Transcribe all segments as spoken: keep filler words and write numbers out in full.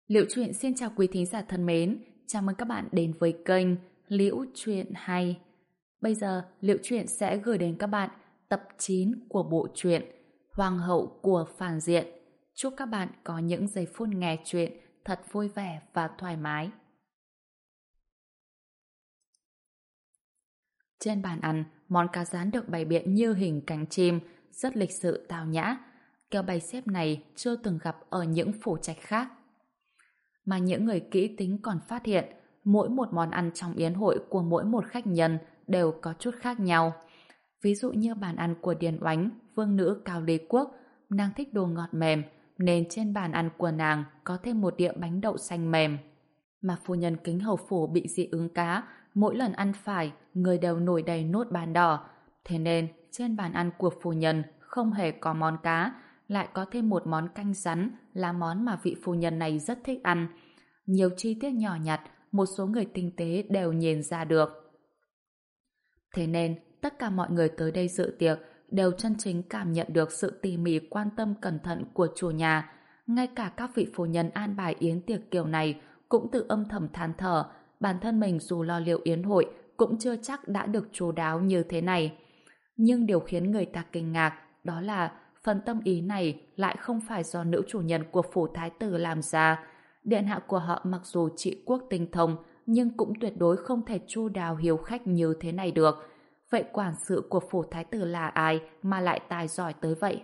Liễu Chuyện xin chào quý thính giả thân mến, chào mừng các bạn đến với kênh Liễu Chuyện Hay. Bây giờ, Liễu Chuyện sẽ gửi đến các bạn tập chín của bộ truyện Hoàng hậu của phản diện. Chúc các bạn có những giây phút nghe chuyện thật vui vẻ và thoải mái. Trên bàn ăn, món cá rán được bày biện như hình cánh chim, rất lịch sự tao nhã. Kiểu bày xếp này chưa từng gặp ở những phủ trạch khác. Mà những người kỹ tính còn phát hiện mỗi một món ăn trong yến hội của mỗi một khách nhân đều có chút khác nhau. Ví dụ như bàn ăn của Điền Oánh, vương nữ Cao Lý Quốc, nàng thích đồ ngọt mềm nên trên bàn ăn của nàng có thêm một đĩa bánh đậu xanh mềm. Mà phu nhân Kính hầu phủ bị dị ứng cá, mỗi lần ăn phải người đều nổi đầy nốt bàn đỏ, thế nên trên bàn ăn của phu nhân không hề có món cá, lại có thêm một món canh rắn là món mà vị phu nhân này rất thích ăn. Nhiều chi tiết nhỏ nhặt một số người tinh tế đều nhìn ra được. Thế nên tất cả mọi người tới đây dự tiệc đều chân chính cảm nhận được sự tỉ mỉ quan tâm cẩn thận của chủ nhà. Ngay cả các vị phu nhân an bài yến tiệc kiểu này cũng tự âm thầm than thở, bản thân mình dù lo liệu yến hội cũng chưa chắc đã được chu đáo như thế này. Nhưng điều khiến người ta kinh ngạc đó là phần tâm ý này lại không phải do nữ chủ nhân của phủ thái tử làm ra. Điện hạ của họ mặc dù trị quốc tinh thông nhưng cũng tuyệt đối không thể chu đáo hiếu khách như thế này được. Vậy quản sự của phủ thái tử là ai mà lại tài giỏi tới vậy?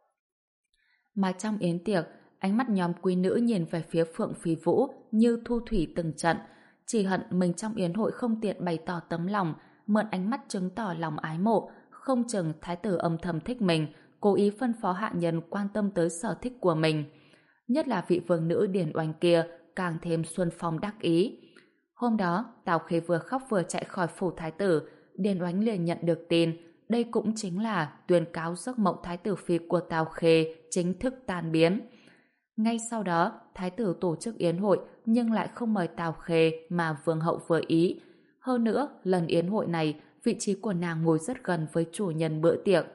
Mà trong yến tiệc, ánh mắt nhóm quý nữ nhìn về phía Phượng Phi Vũ như thu thủy từng trận, chỉ hận mình trong yến hội không tiện bày tỏ tấm lòng, mượn ánh mắt chứng tỏ lòng ái mộ, không chừng thái tử âm thầm thích mình, cố ý phân phó hạ nhân quan tâm tới sở thích của mình. Nhất là vị vương nữ Điền Oanh kia càng thêm xuân phong đắc ý. Hôm đó, Tào Khê vừa khóc vừa chạy khỏi phủ thái tử, Điền Oanh liền nhận được tin, đây cũng chính là tuyên cáo giấc mộng thái tử phi của Tào Khê chính thức tan biến. Ngay sau đó, thái tử tổ chức yến hội nhưng lại không mời Tào Khê mà vương hậu vừa ý. Hơn nữa, lần yến hội này, vị trí của nàng ngồi rất gần với chủ nhân bữa tiệc.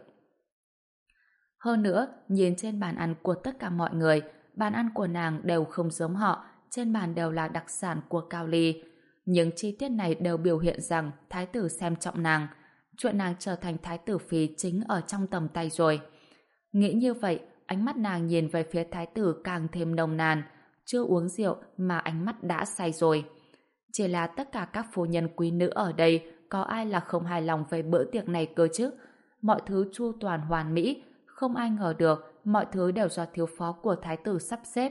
Hơn nữa, nhìn trên bàn ăn của tất cả mọi người, bàn ăn của nàng đều không giống họ, trên bàn đều là đặc sản của Cao Ly. Những chi tiết này đều biểu hiện rằng thái tử xem trọng nàng. Chuyện nàng trở thành thái tử phi chính ở trong tầm tay rồi. Nghĩ như vậy, ánh mắt nàng nhìn về phía thái tử càng thêm nồng nàn. Chưa uống rượu mà ánh mắt đã say rồi. Chỉ là tất cả các phu nhân quý nữ ở đây có ai là không hài lòng về bữa tiệc này cơ chứ? Mọi thứ chu toàn hoàn mỹ, không ai ngờ được mọi thứ đều do thiếu phó của thái tử sắp xếp.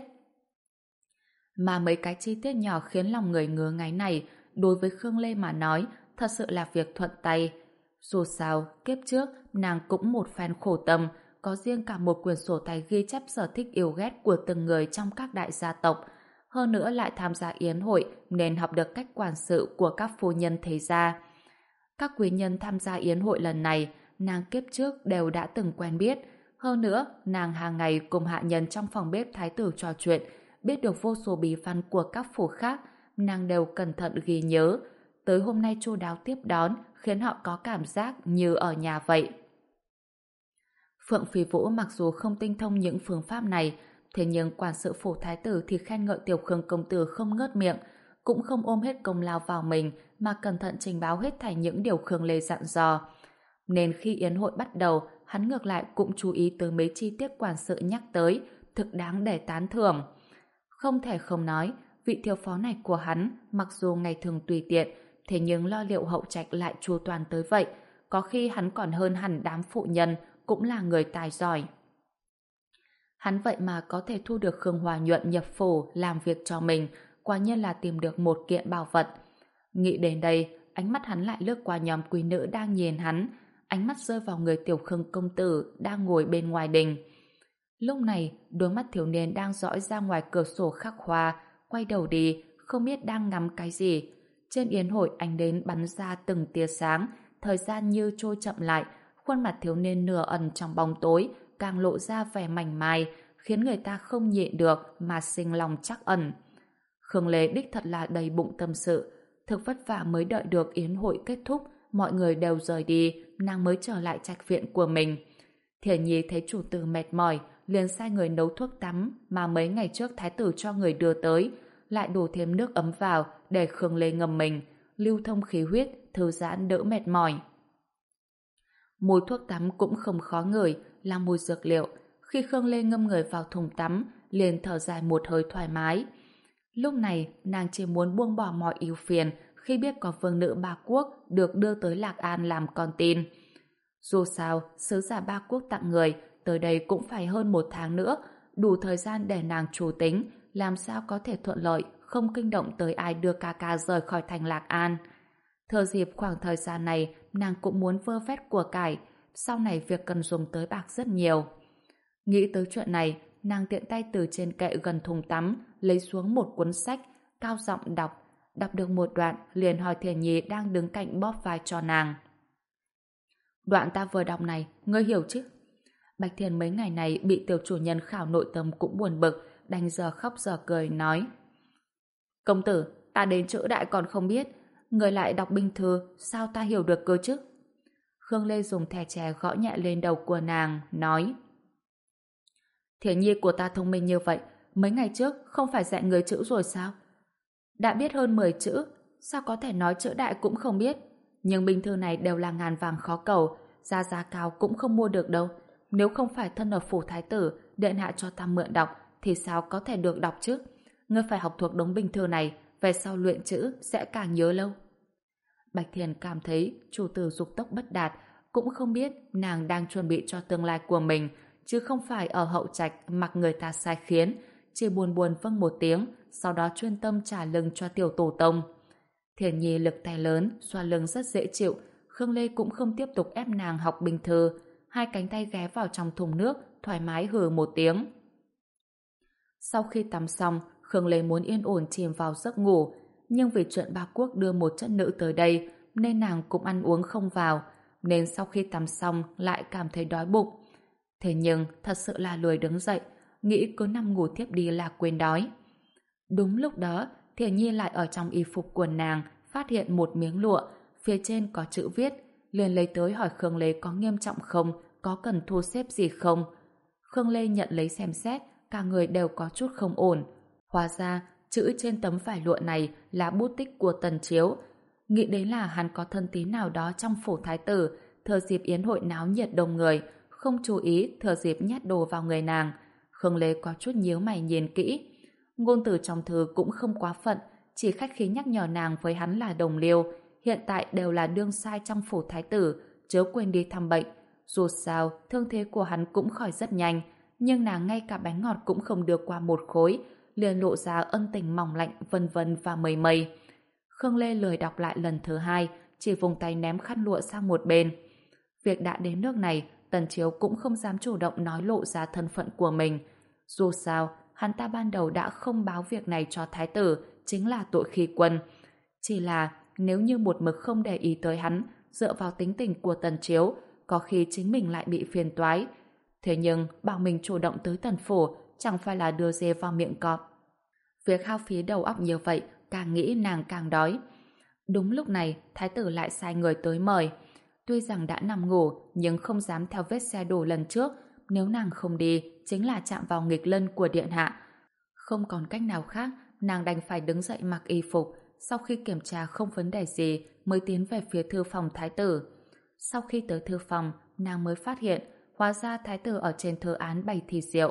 Mà mấy cái chi tiết nhỏ khiến lòng người ngứa ngáy này đối với Khương Lê mà nói thật sự là việc thuận tay. Dù sao, kiếp trước nàng cũng một phen khổ tâm, có riêng cả một quyển sổ tay ghi chép sở thích yêu ghét của từng người trong các đại gia tộc. Hơn nữa lại tham gia yến hội nên học được cách quản sự của các phu nhân thế gia. Các quý nhân tham gia yến hội lần này nàng kiếp trước đều đã từng quen biết. Hơn nữa, nàng hàng ngày cùng hạ nhân trong phòng bếp thái tử trò chuyện, biết được vô số bí văn của các phủ khác, nàng đều cẩn thận ghi nhớ. Tới hôm nay chu đáo tiếp đón, khiến họ có cảm giác như ở nhà vậy. Phượng Phi Vũ mặc dù không tinh thông những phương pháp này, thế nhưng quản sự phủ thái tử thì khen ngợi Tiểu Khương công tử không ngớt miệng, cũng không ôm hết công lao vào mình mà cẩn thận trình báo hết thảy những điều Khương Lê dặn dò. Nên khi yến hội bắt đầu, hắn ngược lại cũng chú ý tới mấy chi tiết quản sự nhắc tới, thực đáng để tán thưởng. Không thể không nói, vị thiếu phó này của hắn, mặc dù ngày thường tùy tiện, thế nhưng lo liệu hậu trạch lại chu toàn tới vậy, có khi hắn còn hơn hẳn đám phụ nhân, cũng là người tài giỏi. Hắn vậy mà có thể thu được Khương Hòa Nhuận nhập phủ làm việc cho mình, quả nhiên là tìm được một kiện bảo vật. Nghĩ đến đây, ánh mắt hắn lại lướt qua nhóm quý nữ đang nhìn hắn, ánh mắt rơi vào người Tiểu Khương công tử đang ngồi bên ngoài đình. Lúc này, đôi mắt thiếu niên đang dõi ra ngoài cửa sổ khắc hoa, quay đầu đi, không biết đang ngắm cái gì. Trên yến hội ánh đến bắn ra từng tia sáng, thời gian như trôi chậm lại, khuôn mặt thiếu niên nửa ẩn trong bóng tối, càng lộ ra vẻ mảnh mai, khiến người ta không nhịn được mà sinh lòng trắc ẩn. Khương Lê đích thật là đầy bụng tâm sự, thực vất vả mới đợi được yến hội kết thúc, mọi người đều rời đi, nàng mới trở lại trạch viện của mình. Thiển Nhi thấy chủ tử mệt mỏi, liền sai người nấu thuốc tắm mà mấy ngày trước thái tử cho người đưa tới, lại đổ thêm nước ấm vào để Khương Lê ngâm mình, lưu thông khí huyết, thư giãn đỡ mệt mỏi. Mùi thuốc tắm cũng không khó ngửi, là mùi dược liệu. Khi Khương Lê ngâm người vào thùng tắm, liền thở dài một hơi thoải mái. Lúc này, nàng chỉ muốn buông bỏ mọi ưu phiền khi biết có vương nữ Ba Quốc được đưa tới Lạc An làm con tin. Dù sao, sứ giả Ba Quốc tặng người, tới đây cũng phải hơn một tháng nữa, đủ thời gian để nàng chủ tính, làm sao có thể thuận lợi, không kinh động tới ai đưa ca ca rời khỏi thành Lạc An. Thừa dịp khoảng thời gian này, nàng cũng muốn vơ vét của cải, sau này việc cần dùng tới bạc rất nhiều. Nghĩ tới chuyện này, nàng tiện tay từ trên kệ gần thùng tắm, lấy xuống một cuốn sách, cao giọng đọc. Đọc được một đoạn, liền hỏi Thiền Nhi đang đứng cạnh bóp vai cho nàng. Đoạn ta vừa đọc này, ngươi hiểu chứ? Bạch Thiền mấy ngày này bị tiểu chủ nhân khảo nội tâm cũng buồn bực, đành giờ khóc giờ cười, nói: Công tử, ta đến chữ đại còn không biết, người lại đọc binh thư, sao ta hiểu được cơ chứ? Khương Lê dùng thẻ tre gõ nhẹ lên đầu của nàng, nói: Thiền Nhi của ta thông minh như vậy, mấy ngày trước không phải dạy người chữ rồi sao? Đã biết hơn mười chữ, sao có thể nói chữ đại cũng không biết? Nhưng binh thư này đều là ngàn vàng khó cầu, giá giá cao cũng không mua được đâu. Nếu không phải thân ở phủ thái tử, điện hạ cho ta mượn đọc, thì sao có thể được đọc chứ? Ngươi phải học thuộc đống binh thư này, về sau luyện chữ sẽ càng nhớ lâu. Bạch Thiền cảm thấy chủ tử dục tốc bất đạt, cũng không biết nàng đang chuẩn bị cho tương lai của mình, chứ không phải ở hậu trạch mặc người ta sai khiến, chỉ buồn buồn vâng một tiếng, sau đó chuyên tâm trả lưng cho tiểu tổ tông. Thiền Nhi lực tay lớn, xoa lưng rất dễ chịu, Khương Lê cũng không tiếp tục ép nàng học binh thư, hai cánh tay ghé vào trong thùng nước, thoải mái hừ một tiếng. Sau khi tắm xong, Khương Lê muốn yên ổn chìm vào giấc ngủ, nhưng vì chuyện Ba Quốc đưa một chất nữ tới đây, nên nàng cũng ăn uống không vào, nên sau khi tắm xong lại cảm thấy đói bụng. Thế nhưng thật sự là lười đứng dậy, nghĩ cứ nằm ngủ tiếp đi là quên đói. Đúng lúc đó, Thiền Nhi lại ở trong y phục của nàng phát hiện một miếng lụa, phía trên có chữ viết, liền lấy tới hỏi Khương Lê có nghiêm trọng không, có cần thu xếp gì không. Khương Lê nhận lấy xem xét, cả người đều có chút không ổn. Hóa ra, chữ trên tấm vải lụa này là bút tích của Tần Chiếu. Nghĩ đến là hắn có thân tín nào đó trong phủ thái tử, thừa dịp yến hội náo nhiệt đông người, không chú ý thừa dịp nhét đồ vào người nàng. Khương Lê có chút nhíu mày nhìn kỹ. Ngôn từ trong thư cũng không quá phận, chỉ khách khí nhắc nhở nàng với hắn là đồng liêu, hiện tại đều là đương sai trong phủ thái tử, chớ quên đi thăm bệnh. Dù sao, thương thế của hắn cũng khỏi rất nhanh, nhưng nàng ngay cả bánh ngọt cũng không đưa qua một khối, liền lộ ra ân tình mỏng lạnh vân vân và mây mây. Khương Lê lười đọc lại lần thứ hai, chỉ vùng tay ném khăn lụa sang một bên. Việc đã đến nước này, Tần Chiếu cũng không dám chủ động nói lộ ra thân phận của mình. Dù sao, hắn ta ban đầu đã không báo việc này cho thái tử, chính là tội khi quân. Chỉ là nếu như một mực không để ý tới hắn, dựa vào tính tình của Tần Chiếu, có khi chính mình lại bị phiền toái. Thế nhưng bảo mình chủ động tới Tần phủ chẳng phải là đưa dê vào miệng cọp. Việc hao phí đầu óc như vậy, càng nghĩ nàng càng đói. Đúng lúc này, thái tử lại sai người tới mời. Tuy rằng đã nằm ngủ, nhưng không dám theo vết xe đổ lần trước. Nếu nàng không đi, chính là chạm vào nghịch lân của điện hạ. Không còn cách nào khác, nàng đành phải đứng dậy mặc y phục. Sau khi kiểm tra không vấn đề gì, mới tiến về phía thư phòng thái tử. Sau khi tới thư phòng, nàng mới phát hiện, hóa ra thái tử ở trên thư án bày thịt rượu.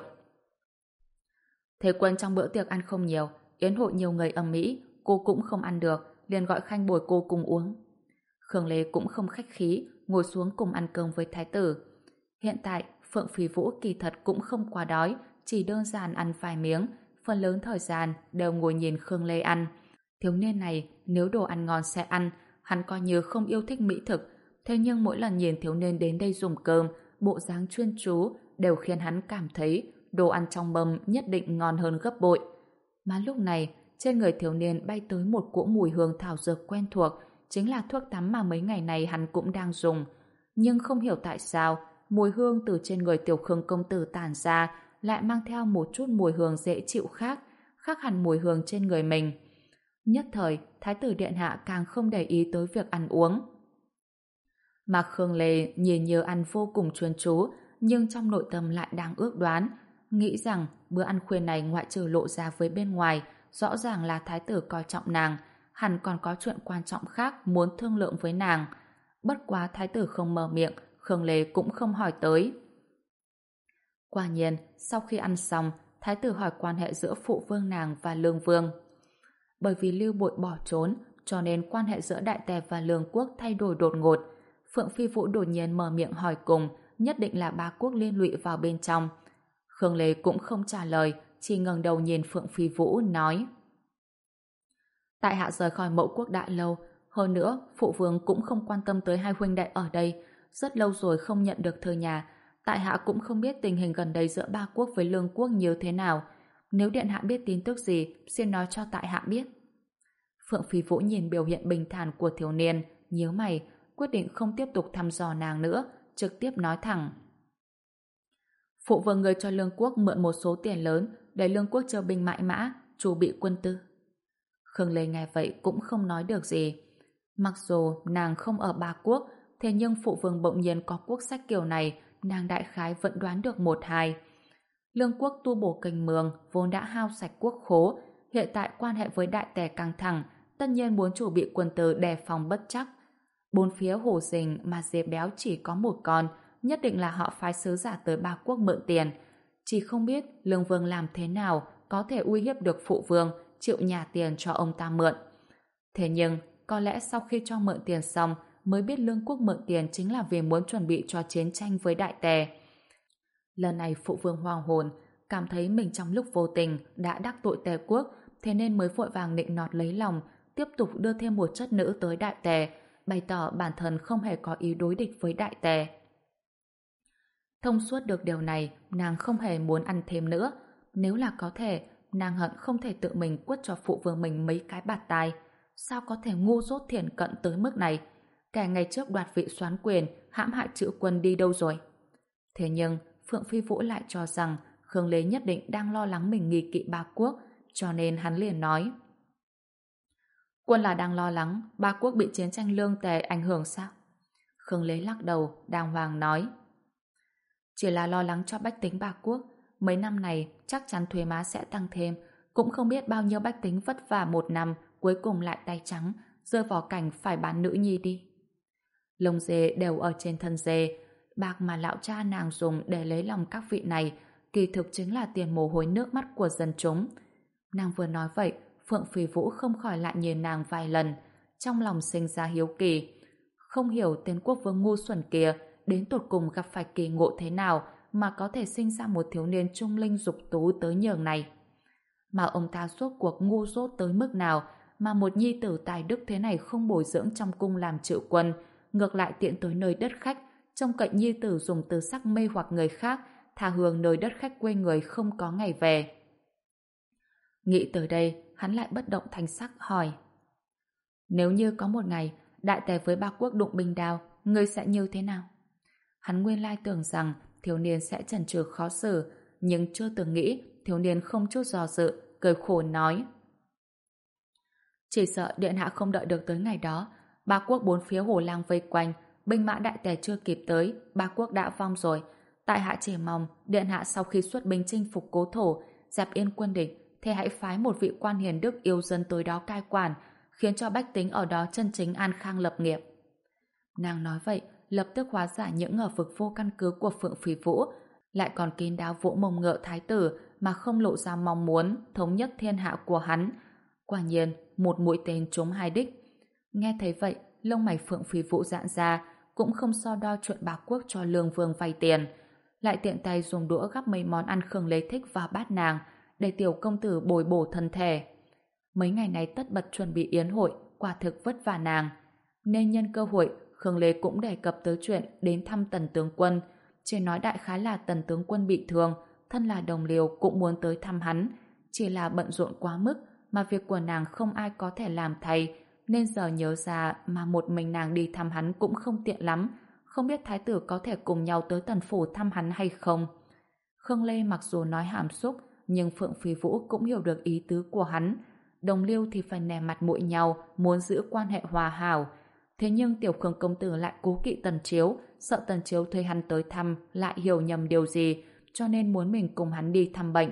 Thế quân trong bữa tiệc ăn không nhiều, yến hội nhiều người ầm ĩ, cô cũng không ăn được, liền gọi khanh bồi cô cùng uống. Khương Lê cũng không khách khí, ngồi xuống cùng ăn cơm với thái tử. Hiện tại, Phượng Phì Vũ kỳ thật cũng không quá đói, chỉ đơn giản ăn vài miếng, phần lớn thời gian đều ngồi nhìn Khương Lê ăn. Thiếu niên này, nếu đồ ăn ngon sẽ ăn, hắn coi như không yêu thích mỹ thực, thế nhưng mỗi lần nhìn thiếu niên đến đây dùng cơm, bộ dáng chuyên chú đều khiến hắn cảm thấy đồ ăn trong mâm nhất định ngon hơn gấp bội. Mà lúc này, trên người thiếu niên bay tới một cỗ mùi hương thảo dược quen thuộc, chính là thuốc tắm mà mấy ngày này hắn cũng đang dùng. Nhưng không hiểu tại sao, mùi hương từ trên người tiểu Khương công tử tản ra lại mang theo một chút mùi hương dễ chịu khác, khác hẳn mùi hương trên người mình. Nhất thời, thái tử điện hạ càng không để ý tới việc ăn uống. Mà Khương Lê nhìn như ăn vô cùng chuyên chú, nhưng trong nội tâm lại đang ước đoán, nghĩ rằng bữa ăn khuya này ngoại trừ lộ ra với bên ngoài, rõ ràng là thái tử coi trọng nàng, hẳn còn có chuyện quan trọng khác muốn thương lượng với nàng. Bất quá thái tử không mở miệng, Khương Lê cũng không hỏi tới. Quả nhiên, sau khi ăn xong, thái tử hỏi quan hệ giữa phụ vương nàng và lương vương. Bởi vì Lưu Bội bỏ trốn, cho nên quan hệ giữa Đại Tề và Lương quốc thay đổi đột ngột. Phượng Phi Vũ đột nhiên mở miệng hỏi cùng, nhất định là ba quốc liên lụy vào bên trong. Khương Lê cũng không trả lời, chỉ ngẩng đầu nhìn Phượng Phi Vũ nói: tại hạ rời khỏi Mậu Quốc đã lâu, hơn nữa phụ vương cũng không quan tâm tới hai huynh đệ ở đây, rất lâu rồi không nhận được thư nhà. Tại hạ cũng không biết tình hình gần đây giữa ba quốc với Lương quốc như thế nào. Nếu điện hạ biết tin tức gì, xin nói cho tại hạ biết. Phượng Phi Vũ nhìn biểu hiện bình thản của thiếu niên, nhíu mày, quyết định không tiếp tục thăm dò nàng nữa, trực tiếp nói thẳng: phụ vương người cho Lương quốc mượn một số tiền lớn để Lương quốc chờ binh mãi mã, chuẩn bị quân tư. Khương Lê nghe vậy cũng không nói được gì. Mặc dù nàng không ở ba quốc, thế nhưng phụ vương bỗng nhiên có quốc sách kiểu này, nàng đại khái vẫn đoán được một hai. Lương quốc tu bổ kênh mương vốn đã hao sạch quốc khố, hiện tại quan hệ với Đại Tề căng thẳng, tất nhiên muốn chuẩn bị quân tư đề phòng bất trắc. Bốn phía hồ rình mà dê béo chỉ có một con, nhất định là họ phái sứ giả tới ba quốc mượn tiền. Chỉ không biết Lương vương làm thế nào có thể uy hiếp được phụ vương chịu nhà tiền cho ông ta mượn. Thế nhưng, có lẽ sau khi cho mượn tiền xong mới biết Lương quốc mượn tiền chính là vì muốn chuẩn bị cho chiến tranh với Đại Tề. Lần này phụ vương hoàng hồn, cảm thấy mình trong lúc vô tình đã đắc tội Tề quốc, thế nên mới vội vàng nịnh nọt lấy lòng, tiếp tục đưa thêm một chất nữ tới Đại Tề, bày tỏ bản thân không hề có ý đối địch với Đại Tề. Thông suốt được điều này, nàng không hề muốn ăn thêm nữa. Nếu là có thể, nàng hận không thể tự mình quất cho phụ vương mình mấy cái bạt tai. Sao có thể ngu dốt thiển cận tới mức này? Kẻ ngày trước đoạt vị soán quyền, hãm hại chữ quân đi đâu rồi? Thế nhưng, Phượng Phi Vũ lại cho rằng Khương Lê nhất định đang lo lắng mình nghi kỵ ba quốc, cho nên hắn liền nói: quân là đang lo lắng ba quốc bị chiến tranh Lương Tề ảnh hưởng sao? Khương Lê lắc đầu, đàng hoàng nói: chỉ là lo lắng cho bách tính ba quốc. Mấy năm này chắc chắn thuế má sẽ tăng thêm, cũng không biết bao nhiêu bách tính vất vả một năm cuối cùng lại tay trắng, rơi vào cảnh phải bán nữ nhi đi. Lông dê đều ở trên thân dê, bạc mà lão cha nàng dùng để lấy lòng các vị này kỳ thực chính là tiền mồ hôi nước mắt của dân chúng. Nàng vừa nói vậy, Phượng Phi Vũ không khỏi lại nhìn nàng vài lần, trong lòng sinh ra hiếu kỳ. Không hiểu tên quốc vương ngu xuẩn kia đến tột cùng gặp phải kỳ ngộ thế nào mà có thể sinh ra một thiếu niên trung linh dục tú tới nhường này. Mà ông ta rốt cuộc ngu dốt tới mức nào mà một nhi tử tài đức thế này không bồi dưỡng trong cung làm triệu quân, ngược lại tiện tới nơi đất khách, trông cậy nhi tử dùng từ sắc mê hoặc người khác, thà hưởng nơi đất khách quê người không có ngày về. Nghĩ tới đây, hắn lại bất động thanh sắc hỏi: nếu như có một ngày Đại Tề với ba quốc đụng binh đao, ngươi sẽ như thế nào? Hắn nguyên lai tưởng rằng thiếu niên sẽ chần chừ khó xử, nhưng chưa từng nghĩ thiếu niên không chút do dự, cười khổ nói: chỉ sợ điện hạ không đợi được tới ngày đó. Ba quốc bốn phía hồ lang vây quanh, binh mã Đại Tề chưa kịp tới, ba quốc đã vong rồi. Tại hạ chỉ mong điện hạ sau khi xuất binh chinh phục cố thổ, dẹp yên quân địch, thì hãy phái một vị quan hiền đức yêu dân tới đó cai quản, khiến cho bách tính ở đó chân chính an khang lập nghiệp. Nàng nói vậy, lập tức hóa giải những ngờ vực vô căn cứ của Phượng Phi Vũ, lại còn kín đáo vỗ mông ngựa thái tử mà không lộ ra mong muốn thống nhất thiên hạ của hắn. Quả nhiên, một mũi tên trúng hai đích. Nghe thấy vậy, lông mày Phượng Phi Vũ giãn ra, cũng không so đo chuyện bá quốc cho Lương Vương vay tiền, lại tiện tay dùng đũa gắp mấy món ăn Khương Lê thích vào bát nàng, để tiểu công tử bồi bổ thân thể. Mấy ngày này tất bật chuẩn bị yến hội, quả thực vất vả nàng. Nên nhân cơ hội, Khương Lê cũng đề cập tới chuyện đến thăm Tần tướng quân. Chỉ nói đại khái là Tần tướng quân bị thương, thân là đồng liều cũng muốn tới thăm hắn. Chỉ là bận rộn quá mức, mà việc của nàng không ai có thể làm thay, nên giờ nhớ ra mà một mình nàng đi thăm hắn cũng không tiện lắm. Không biết thái tử có thể cùng nhau tới Tần phủ thăm hắn hay không. Khương Lê mặc dù nói hàm xúc, nhưng Phượng Phi Vũ cũng hiểu được ý tứ của hắn. Đồng liêu thì phải nể mặt mũi nhau, muốn giữ quan hệ hòa hảo. Thế nhưng tiểu Khương công tử lại cố kỵ Tần Chiếu, sợ Tần Chiếu thuê hắn tới thăm lại hiểu nhầm điều gì, cho nên muốn mình cùng hắn đi thăm bệnh.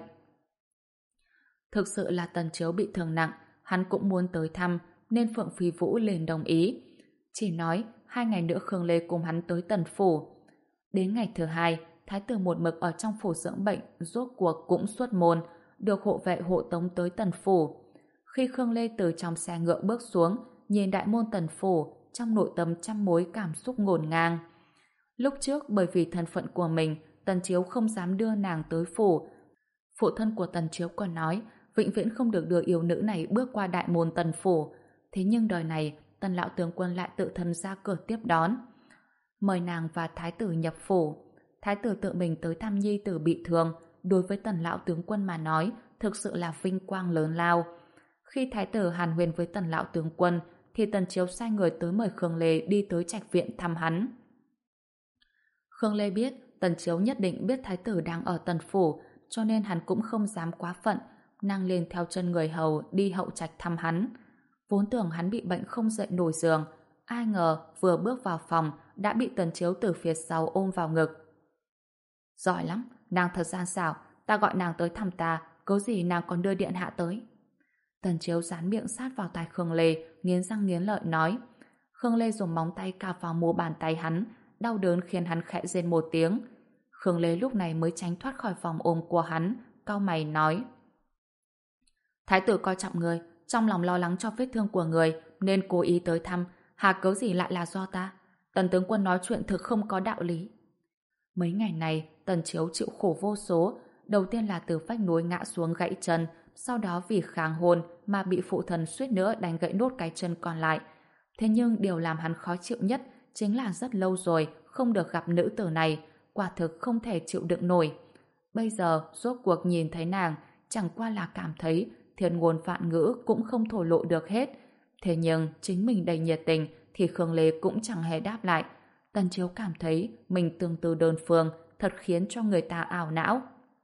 Thực sự là Tần Chiếu bị thương nặng, hắn cũng muốn tới thăm, nên Phượng Phi Vũ liền đồng ý. Chỉ nói hai ngày nữa Khương Lê cùng hắn tới Tần phủ. Đến ngày thứ hai, thái tử một mực ở trong phủ dưỡng bệnh, rốt cuộc cũng xuất môn, được hộ vệ hộ tống tới Tần phủ. Khi Khương Lê từ trong xe ngựa bước xuống, nhìn đại môn Tần phủ, trong nội tâm trăm mối cảm xúc ngổn ngang. Lúc trước bởi vì thân phận của mình, Tần Chiếu không dám đưa nàng tới phủ. Phụ thân của Tần Chiếu còn nói, vĩnh viễn không được đưa yêu nữ này bước qua đại môn Tần phủ. Thế nhưng đời này, Tần lão tướng quân lại tự thân ra cửa tiếp đón, mời nàng và thái tử nhập phủ. Thái tử tự mình tới thăm nhi tử bị thương, đối với Tần lão tướng quân mà nói, thực sự là vinh quang lớn lao. Khi thái tử hàn huyên với Tần lão tướng quân, thì Tần Chiếu sai người tới mời Khương Lê đi tới trạch viện thăm hắn. Khương Lê biết Tần Chiếu nhất định biết thái tử đang ở Tần phủ, cho nên hắn cũng không dám quá phận, nàng liền theo chân người hầu đi hậu trạch thăm hắn. Vốn tưởng hắn bị bệnh không dậy nổi giường, ai ngờ vừa bước vào phòng đã bị Tần Chiếu từ phía sau ôm vào ngực. Giỏi lắm, nàng thật gian xảo, ta gọi nàng tới thăm ta, cớ gì nàng còn đưa điện hạ tới. Tần Chiếu dán miệng sát vào tai Khương Lê, nghiến răng nghiến lợi nói. Khương Lê dùng móng tay cào vào mu bàn tay hắn, đau đớn khiến hắn khẽ rên một tiếng. Khương Lê lúc này mới tránh thoát khỏi vòng ôm của hắn, cau mày nói. Thái tử coi trọng người, trong lòng lo lắng cho vết thương của người, nên cố ý tới thăm, hà cớ gì lại là do ta? Tần tướng quân nói chuyện thực không có đạo lý. Mấy ngày này, Tần Chiếu chịu khổ vô số, đầu tiên là từ vách núi ngã xuống gãy chân, sau đó vì kháng hôn mà bị phụ thần suýt nữa đánh gãy nốt cái chân còn lại. Thế nhưng điều làm hắn khó chịu nhất chính là rất lâu rồi không được gặp nữ tử này, quả thực không thể chịu đựng nổi. Bây giờ rốt cuộc nhìn thấy nàng, chẳng qua là cảm thấy thiên ngôn vạn ngữ cũng không thổ lộ được hết. Thế nhưng chính mình đầy nhiệt tình thì Khương Lê cũng chẳng hề đáp lại. Tần Chiếu cảm thấy mình tương tư đơn phương, thật khiến cho người ta ảo não.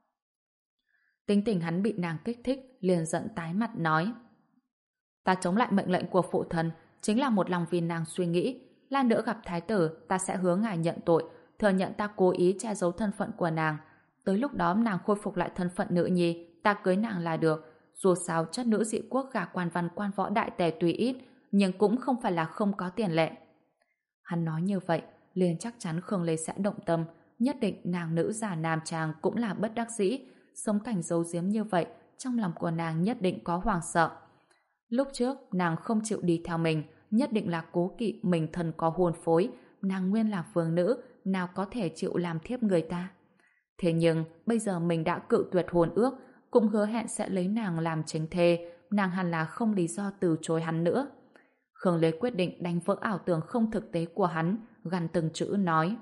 Tính tình hắn bị nàng kích thích, liền giận tái mặt nói. Ta chống lại mệnh lệnh của phụ thần, chính là một lòng vì nàng suy nghĩ. Lát nữa gặp thái tử, ta sẽ hứa ngài nhận tội, thừa nhận ta cố ý che giấu thân phận của nàng. Tới lúc đó nàng khôi phục lại thân phận nữ nhi, ta cưới nàng là được. Dù sao chất nữ dị quốc gả quan văn quan võ đại tề tuy ít, nhưng cũng không phải là không có tiền lệ. Hắn nói như vậy, liền chắc chắn Khương Lê sẽ động tâm, nhất định nàng nữ già nam chàng cũng là bất đắc dĩ. Sống cảnh giấu giếm như vậy, trong lòng của nàng nhất định có hoảng sợ. Lúc trước, nàng không chịu đi theo mình, nhất định là cố kỵ mình thân có hôn phối, nàng nguyên là vương nữ, nào có thể chịu làm thiếp người ta. Thế nhưng, bây giờ mình đã cự tuyệt hôn ước, cũng hứa hẹn sẽ lấy nàng làm chính thê, nàng hẳn là không lý do từ chối hắn nữa. Khương Lê quyết định đánh vỡ ảo tưởng không thực tế của hắn, gằn từng chữ nói.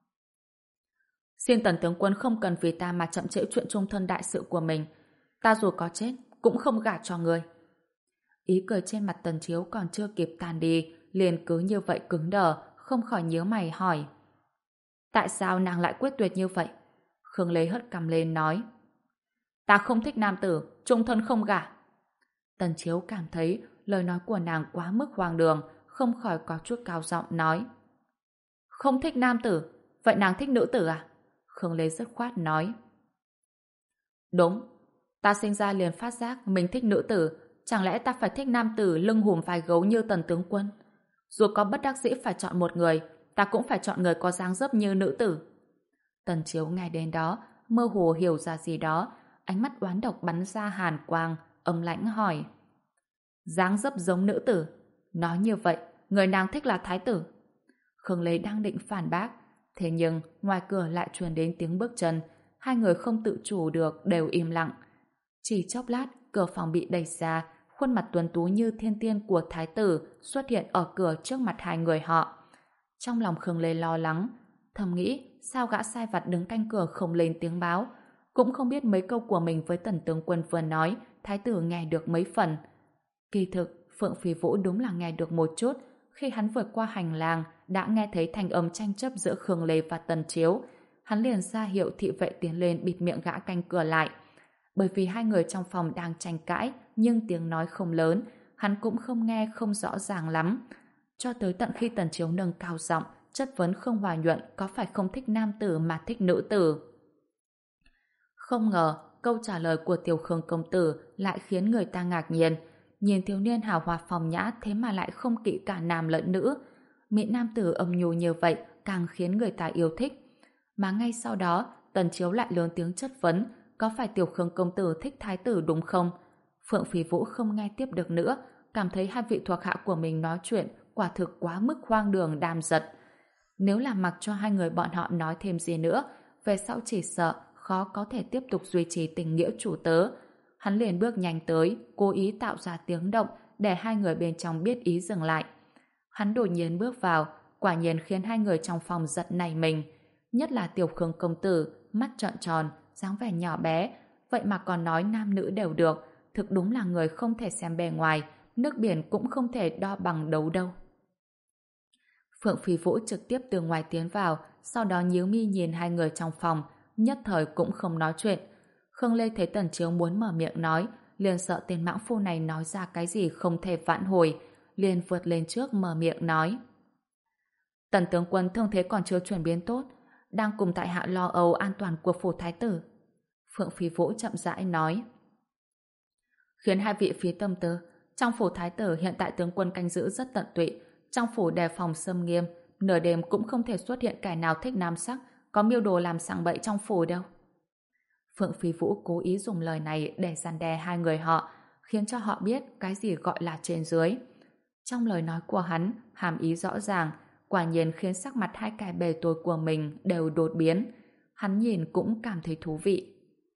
Xin Tần tướng quân không cần vì ta mà chậm trễ chuyện chung thân đại sự của mình. Ta dù có chết, cũng không gả cho người. Ý cười trên mặt Tần Chiếu còn chưa kịp tàn đi, liền cứ như vậy cứng đờ, không khỏi nhíu mày hỏi. Tại sao nàng lại quyết tuyệt như vậy? Khương Lê hất cằm lên nói. Ta không thích nam tử, chung thân không gả. Tần Chiếu cảm thấy lời nói của nàng quá mức hoang đường, không khỏi có chút cao giọng nói. Không thích nam tử, vậy nàng thích nữ tử à? Khương Lê dứt khoát nói. Đúng, ta sinh ra liền phát giác mình thích nữ tử, chẳng lẽ ta phải thích nam tử lưng hùm vai gấu như Tần tướng quân? Dù có bất đắc dĩ phải chọn một người, ta cũng phải chọn người có dáng dấp như nữ tử. Tần Chiếu nghe đến đó, mơ hồ hiểu ra gì đó, ánh mắt oán độc bắn ra hàn quang, âm lãnh hỏi. Dáng dấp giống nữ tử? Nói như vậy, người nàng thích là thái tử. Khương Lê đang định phản bác, thế nhưng ngoài cửa lại truyền đến tiếng bước chân, hai người không tự chủ được đều im lặng. Chỉ chốc lát, cửa phòng bị đẩy ra, khuôn mặt tuấn tú như thiên tiên của thái tử xuất hiện ở cửa trước mặt hai người họ. Trong lòng Khương Lê lo lắng, thầm nghĩ sao gã sai vặt đứng canh cửa không lên tiếng báo, cũng không biết mấy câu của mình với Tần tướng quân vừa nói thái tử nghe được mấy phần. Kỳ thực, Phượng Phi Vũ đúng là nghe được một chút, khi hắn vượt qua hành lang đã nghe thấy thanh âm tranh chấp giữa Khương Lê và Tần Chiếu. Hắn liền ra hiệu thị vệ tiến lên bịt miệng gã canh cửa lại. Bởi vì hai người trong phòng đang tranh cãi, nhưng tiếng nói không lớn, hắn cũng không nghe không rõ ràng lắm. Cho tới tận khi Tần Chiếu nâng cao giọng, chất vấn không hòa nhuận có phải không thích nam tử mà thích nữ tử. Không ngờ, câu trả lời của Tiểu Khương công tử lại khiến người ta ngạc nhiên. Nhìn thiếu niên hào hoa phong nhã thế mà lại không kỵ cả nam lẫn nữ. Mỹ nam tử âm nhu như vậy càng khiến người ta yêu thích. Mà ngay sau đó, Tần Chiếu lại lớn tiếng chất vấn, có phải Tiểu Khương công tử thích thái tử đúng không? Phượng Phi Vũ không nghe tiếp được nữa, cảm thấy hai vị thuộc hạ của mình nói chuyện quả thực quá mức hoang đường đàm giật. Nếu là mặc cho hai người bọn họ nói thêm gì nữa, về sau chỉ sợ khó có thể tiếp tục duy trì tình nghĩa chủ tớ. Hắn liền bước nhanh tới, cố ý tạo ra tiếng động để hai người bên trong biết ý dừng lại. Hắn đột nhiên bước vào, quả nhiên khiến hai người trong phòng giật nảy mình. Nhất là Tiểu Khương công tử, mắt trợn tròn, dáng vẻ nhỏ bé, vậy mà còn nói nam nữ đều được, thực đúng là người không thể xem bề ngoài, nước biển cũng không thể đo bằng đấu đâu. Phượng Phi Vũ trực tiếp từ ngoài tiến vào, sau đó nhíu mi nhìn hai người trong phòng, nhất thời cũng không nói chuyện. Khương Lê thấy Tần Chiếu muốn mở miệng nói, liền sợ tên mãng phu này nói ra cái gì không thể vãn hồi, liền vượt lên trước mở miệng nói. Tần tướng quân thương thế còn chưa chuyển biến tốt, đang cùng tại hạ lo âu an toàn của phủ thái tử. Phượng Phi Vũ chậm rãi nói. Khiến hai vị phí tâm tư, trong phủ thái tử hiện tại tướng quân canh giữ rất tận tụy, trong phủ đề phòng xâm nghiêm, nửa đêm cũng không thể xuất hiện kẻ nào thích nam sắc, có mưu đồ làm sằng bậy trong phủ đâu. Phượng Phi Vũ cố ý dùng lời này để răn đe hai người họ, khiến cho họ biết cái gì gọi là trên dưới. Trong lời nói của hắn, hàm ý rõ ràng, quả nhiên khiến sắc mặt hai kẻ bề tôi của mình đều đột biến. Hắn nhìn cũng cảm thấy thú vị.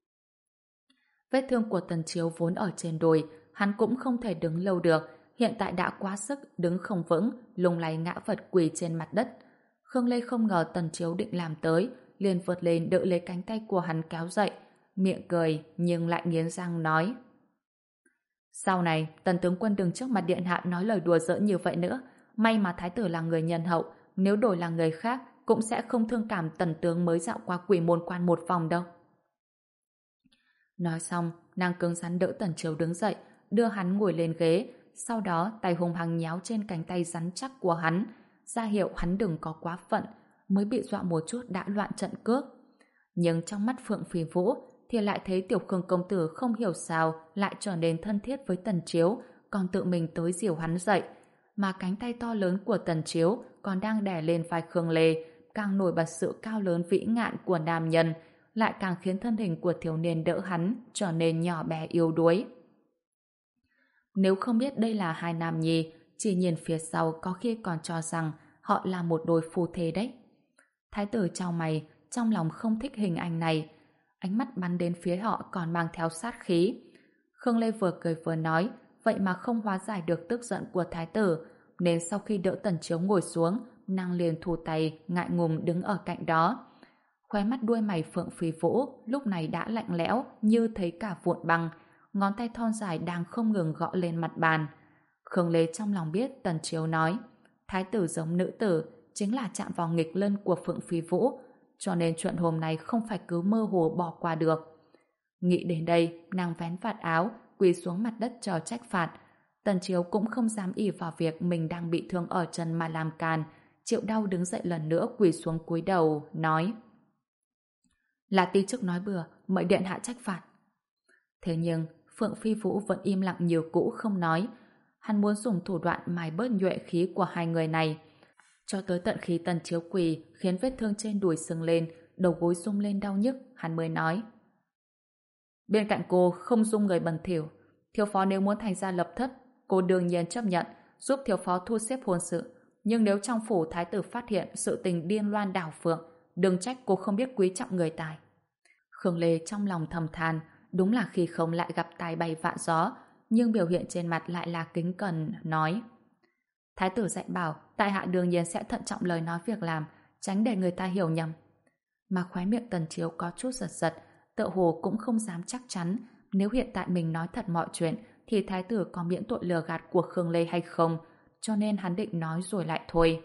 Vết thương của Tần Chiếu vốn ở trên đùi, hắn cũng không thể đứng lâu được, hiện tại đã quá sức, đứng không vững, lung lay ngã vật quỳ trên mặt đất. Khương Lê không ngờ Tần Chiếu định làm tới, liền vượt lên đỡ lấy cánh tay của hắn kéo dậy, miệng cười nhưng lại nghiến răng nói: sau này, Tần tướng quân đừng trước mặt điện hạ nói lời đùa giỡn như vậy nữa. May mà thái tử là người nhân hậu, nếu đổi là người khác cũng sẽ không thương cảm Tần tướng mới dạo qua Quỷ Môn Quan một vòng đâu. Nói xong, nàng cứng rắn đỡ Tần Chiếu đứng dậy, đưa hắn ngồi lên ghế, sau đó tay hùng hăng nhéo trên cánh tay rắn chắc của hắn, ra hiệu hắn đừng có quá phận, mới bị dọa một chút đã loạn trận cước. Nhưng trong mắt Phượng Phi Vũ thì lại thấy Tiểu Khương công tử không hiểu sao lại trở nên thân thiết với Tần Chiếu, còn tự mình tới dìu hắn dậy, mà cánh tay to lớn của Tần Chiếu còn đang đè lên vai Khương Lê, càng nổi bật sự cao lớn vĩ ngạn của nam nhân, lại càng khiến thân hình của thiếu niên đỡ hắn trở nên nhỏ bé yếu đuối. Nếu không biết đây là hai nam nhi, chỉ nhìn phía sau có khi còn cho rằng họ là một đôi phu thê đấy. Thái tử chau mày, trong lòng không thích hình ảnh này, ánh mắt bắn đến phía họ còn mang theo sát khí. Khương Lê vừa cười vừa nói, vậy mà không hóa giải được tức giận của thái tử, nên sau khi đỡ Tần Chiếu ngồi xuống, nàng liền thu tay, ngại ngùng đứng ở cạnh đó. Khóe mắt đuôi mày Phượng Phi Vũ lúc này đã lạnh lẽo như thấy cả vụn băng, ngón tay thon dài đang không ngừng gõ lên mặt bàn. Khương Lê trong lòng biết Tần Chiếu nói, thái tử giống nữ tử, chính là chạm vào nghịch lân của Phượng Phi Vũ, cho nên chuyện hôm nay không phải cứ mơ hồ bỏ qua được. Nghĩ đến đây, nàng vén vạt áo, quỳ xuống mặt đất chờ trách phạt. Tần Chiếu cũng không dám ỷ vào việc mình đang bị thương ở chân mà làm càn, chịu đau đứng dậy lần nữa quỳ xuống cúi đầu, nói: là ti chức nói bừa, mời điện hạ trách phạt. Thế nhưng, Phượng Phi Vũ vẫn im lặng nhiều cũ không nói. Hắn muốn dùng thủ đoạn mài bớt nhuệ khí của hai người này. Cho tới tận khi Tần Chiếu quỳ khiến vết thương trên đùi sưng lên, đầu gối rung lên đau nhức, hắn mới nói: bên cạnh cô không dung người bẩn thỉu, thiếu phó nếu muốn thành gia lập thất, cô đương nhiên chấp nhận giúp thiếu phó thu xếp hôn sự, nhưng nếu trong phủ thái tử phát hiện sự tình điên loan đảo phượng, đừng trách cô không biết quý trọng người tài. Khương Lê trong lòng thầm than, đúng là khi không lại gặp tai bay vạ gió, nhưng biểu hiện trên mặt lại là kính cẩn, nói: thái tử dạy bảo, tại hạ đương nhiên sẽ thận trọng lời nói việc làm, tránh để người ta hiểu nhầm. Mà khóe miệng Tần Chiếu có chút giật giật, tựa hồ cũng không dám chắc chắn nếu hiện tại mình nói thật mọi chuyện thì thái tử có miễn tội lừa gạt của Khương Lê hay không, cho nên hắn định nói rồi lại thôi.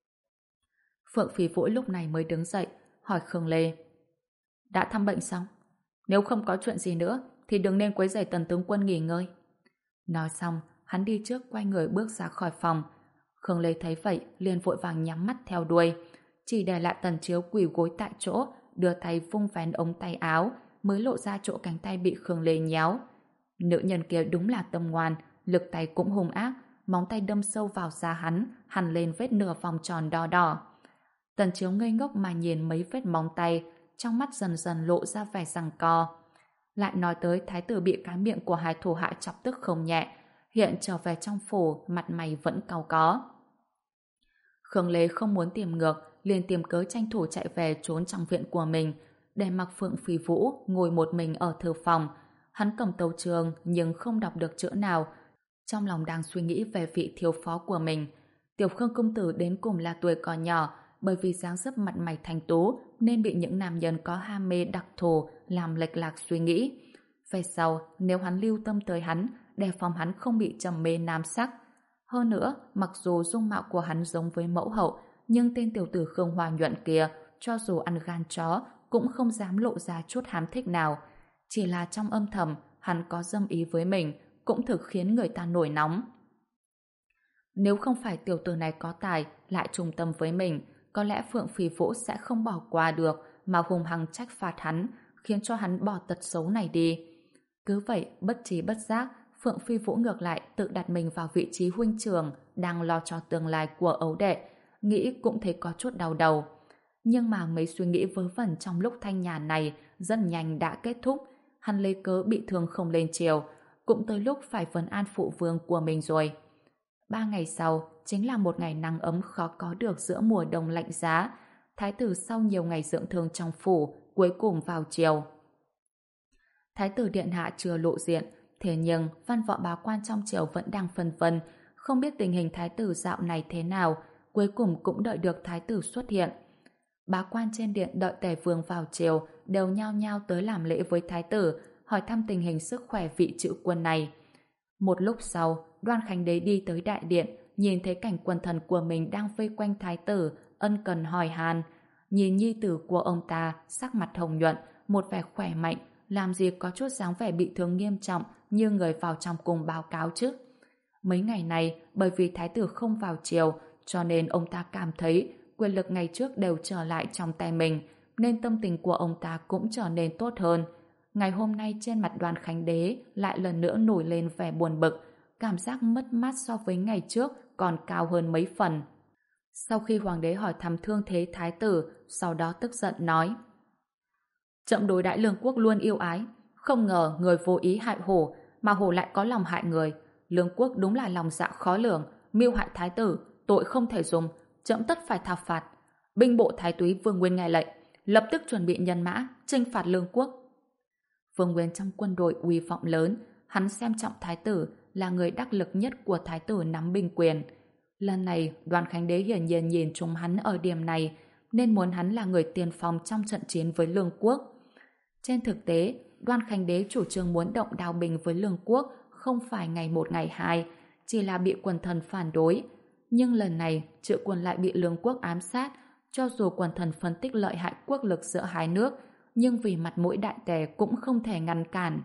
Phượng Phi Vũ lúc này mới đứng dậy, hỏi Khương Lê: đã thăm bệnh xong? Nếu không có chuyện gì nữa thì đừng nên quấy rầy Tần tướng quân nghỉ ngơi. Nói xong, hắn đi trước quay người bước ra khỏi phòng. Khương Lê thấy vậy liền vội vàng nhắm mắt theo đuôi, chỉ để lại Tần Chiếu quỳ gối tại chỗ, đưa tay vung vén ống tay áo, mới lộ ra chỗ cánh tay bị Khương Lê nhéo. Nữ nhân kia đúng là tâm ngoan, lực tay cũng hung ác, móng tay đâm sâu vào da hắn, hằn lên vết nửa vòng tròn đỏ đỏ. Tần Chiếu ngây ngốc mà nhìn mấy vết móng tay, trong mắt dần dần lộ ra vẻ giằng co. Lại nói tới thái tử bị cái miệng của hai thủ hạ chọc tức không nhẹ, hiện trở về trong phủ, mặt mày vẫn cau có. Khương Lê không muốn tìm ngược, liền tìm cớ tranh thủ chạy về trốn trong viện của mình, để mặc Phượng Phi Vũ ngồi một mình ở thư phòng. Hắn cầm tấu chương nhưng không đọc được chữ nào, trong lòng đang suy nghĩ về vị thiếu phó của mình. Tiểu Khương công tử đến cùng là tuổi còn nhỏ, bởi vì dáng dấp mặt mày thanh tú nên bị những nam nhân có ham mê đặc thù làm lệch lạc suy nghĩ. Về sau, nếu hắn lưu tâm tới hắn, đề phòng hắn không bị trầm mê nam sắc. Hơn nữa, mặc dù dung mạo của hắn giống với mẫu hậu, nhưng tên tiểu tử Khương Hoa Nhuận kia, cho dù ăn gan chó, cũng không dám lộ ra chút hám thích nào. Chỉ là trong âm thầm, hắn có dâm ý với mình, cũng thực khiến người ta nổi nóng. Nếu không phải tiểu tử này có tài, lại trung tâm với mình, có lẽ Phượng Phi Vũ sẽ không bỏ qua được, mà hung hăng trách phạt hắn, khiến cho hắn bỏ tật xấu này đi. Cứ vậy, bất trí bất giác, Phượng Phi Vũ ngược lại tự đặt mình vào vị trí huynh trưởng, đang lo cho tương lai của ấu đệ, nghĩ cũng thấy có chút đau đầu. Nhưng mà mấy suy nghĩ vớ vẩn trong lúc thanh nhàn này rất nhanh đã kết thúc. Hắn lấy cớ bị thương không lên chiều, cũng tới lúc phải vấn an phụ vương của mình rồi. Ba ngày sau, chính là một ngày nắng ấm khó có được giữa mùa đông lạnh giá. Thái tử sau nhiều ngày dưỡng thương trong phủ, cuối cùng vào triều. Thái tử điện hạ chưa lộ diện, thế nhưng văn võ bá quan trong triều vẫn đang phân vân, không biết tình hình thái tử dạo này thế nào, cuối cùng cũng đợi được thái tử xuất hiện. Bá quan trên điện đợi tề vương vào triều đều nhao nhao tới làm lễ với thái tử, hỏi thăm tình hình sức khỏe vị trữ quân này. Một lúc sau, Đoan Khánh Đế đi tới đại điện, nhìn thấy cảnh quần thần của mình đang vây quanh thái tử, ân cần hỏi han. Nhìn nhi tử của ông ta, sắc mặt hồng nhuận, một vẻ khỏe mạnh, làm gì có chút dáng vẻ bị thương nghiêm trọng như người vào trong cung báo cáo chứ. Mấy ngày này, bởi vì thái tử không vào triều, cho nên ông ta cảm thấy quyền lực ngày trước đều trở lại trong tay mình, nên tâm tình của ông ta cũng trở nên tốt hơn. Ngày hôm nay trên mặt Đoan Khánh Đế lại lần nữa nổi lên vẻ buồn bực, cảm giác mất mát so với ngày trước còn cao hơn mấy phần. Sau khi hoàng đế hỏi thăm thương thế thái tử, sau đó tức giận nói: Trẫm đối đãi Lương Quốc luôn yêu ái, không ngờ người vô ý hại hổ, mà hổ lại có lòng hại người. Lương Quốc đúng là lòng dạ khó lường, mưu hại thái tử, tội không thể dùng, trẫm tất phải thảo phạt. Binh bộ thái túy Vương Nguyên nghe lệnh, lập tức chuẩn bị nhân mã chinh phạt Lương Quốc. Vương Nguyên trong quân đội uy vọng lớn, hắn xem trọng thái tử, là người đắc lực nhất của thái tử nắm binh quyền. Lần này, Đoan Khánh Đế hiển nhiên nhìn trúng hắn ở điểm này, nên muốn hắn là người tiên phong trong trận chiến với Lương Quốc. Trên thực tế, Đoan Khánh Đế chủ trương muốn động đao binh với Lương Quốc không phải ngày một ngày hai, chỉ là bị quần thần phản đối. Nhưng lần này, Triệu Quân lại bị Lương Quốc ám sát, cho dù quần thần phân tích lợi hại quốc lực giữa hai nước, nhưng vì mặt mũi đại tề cũng không thể ngăn cản.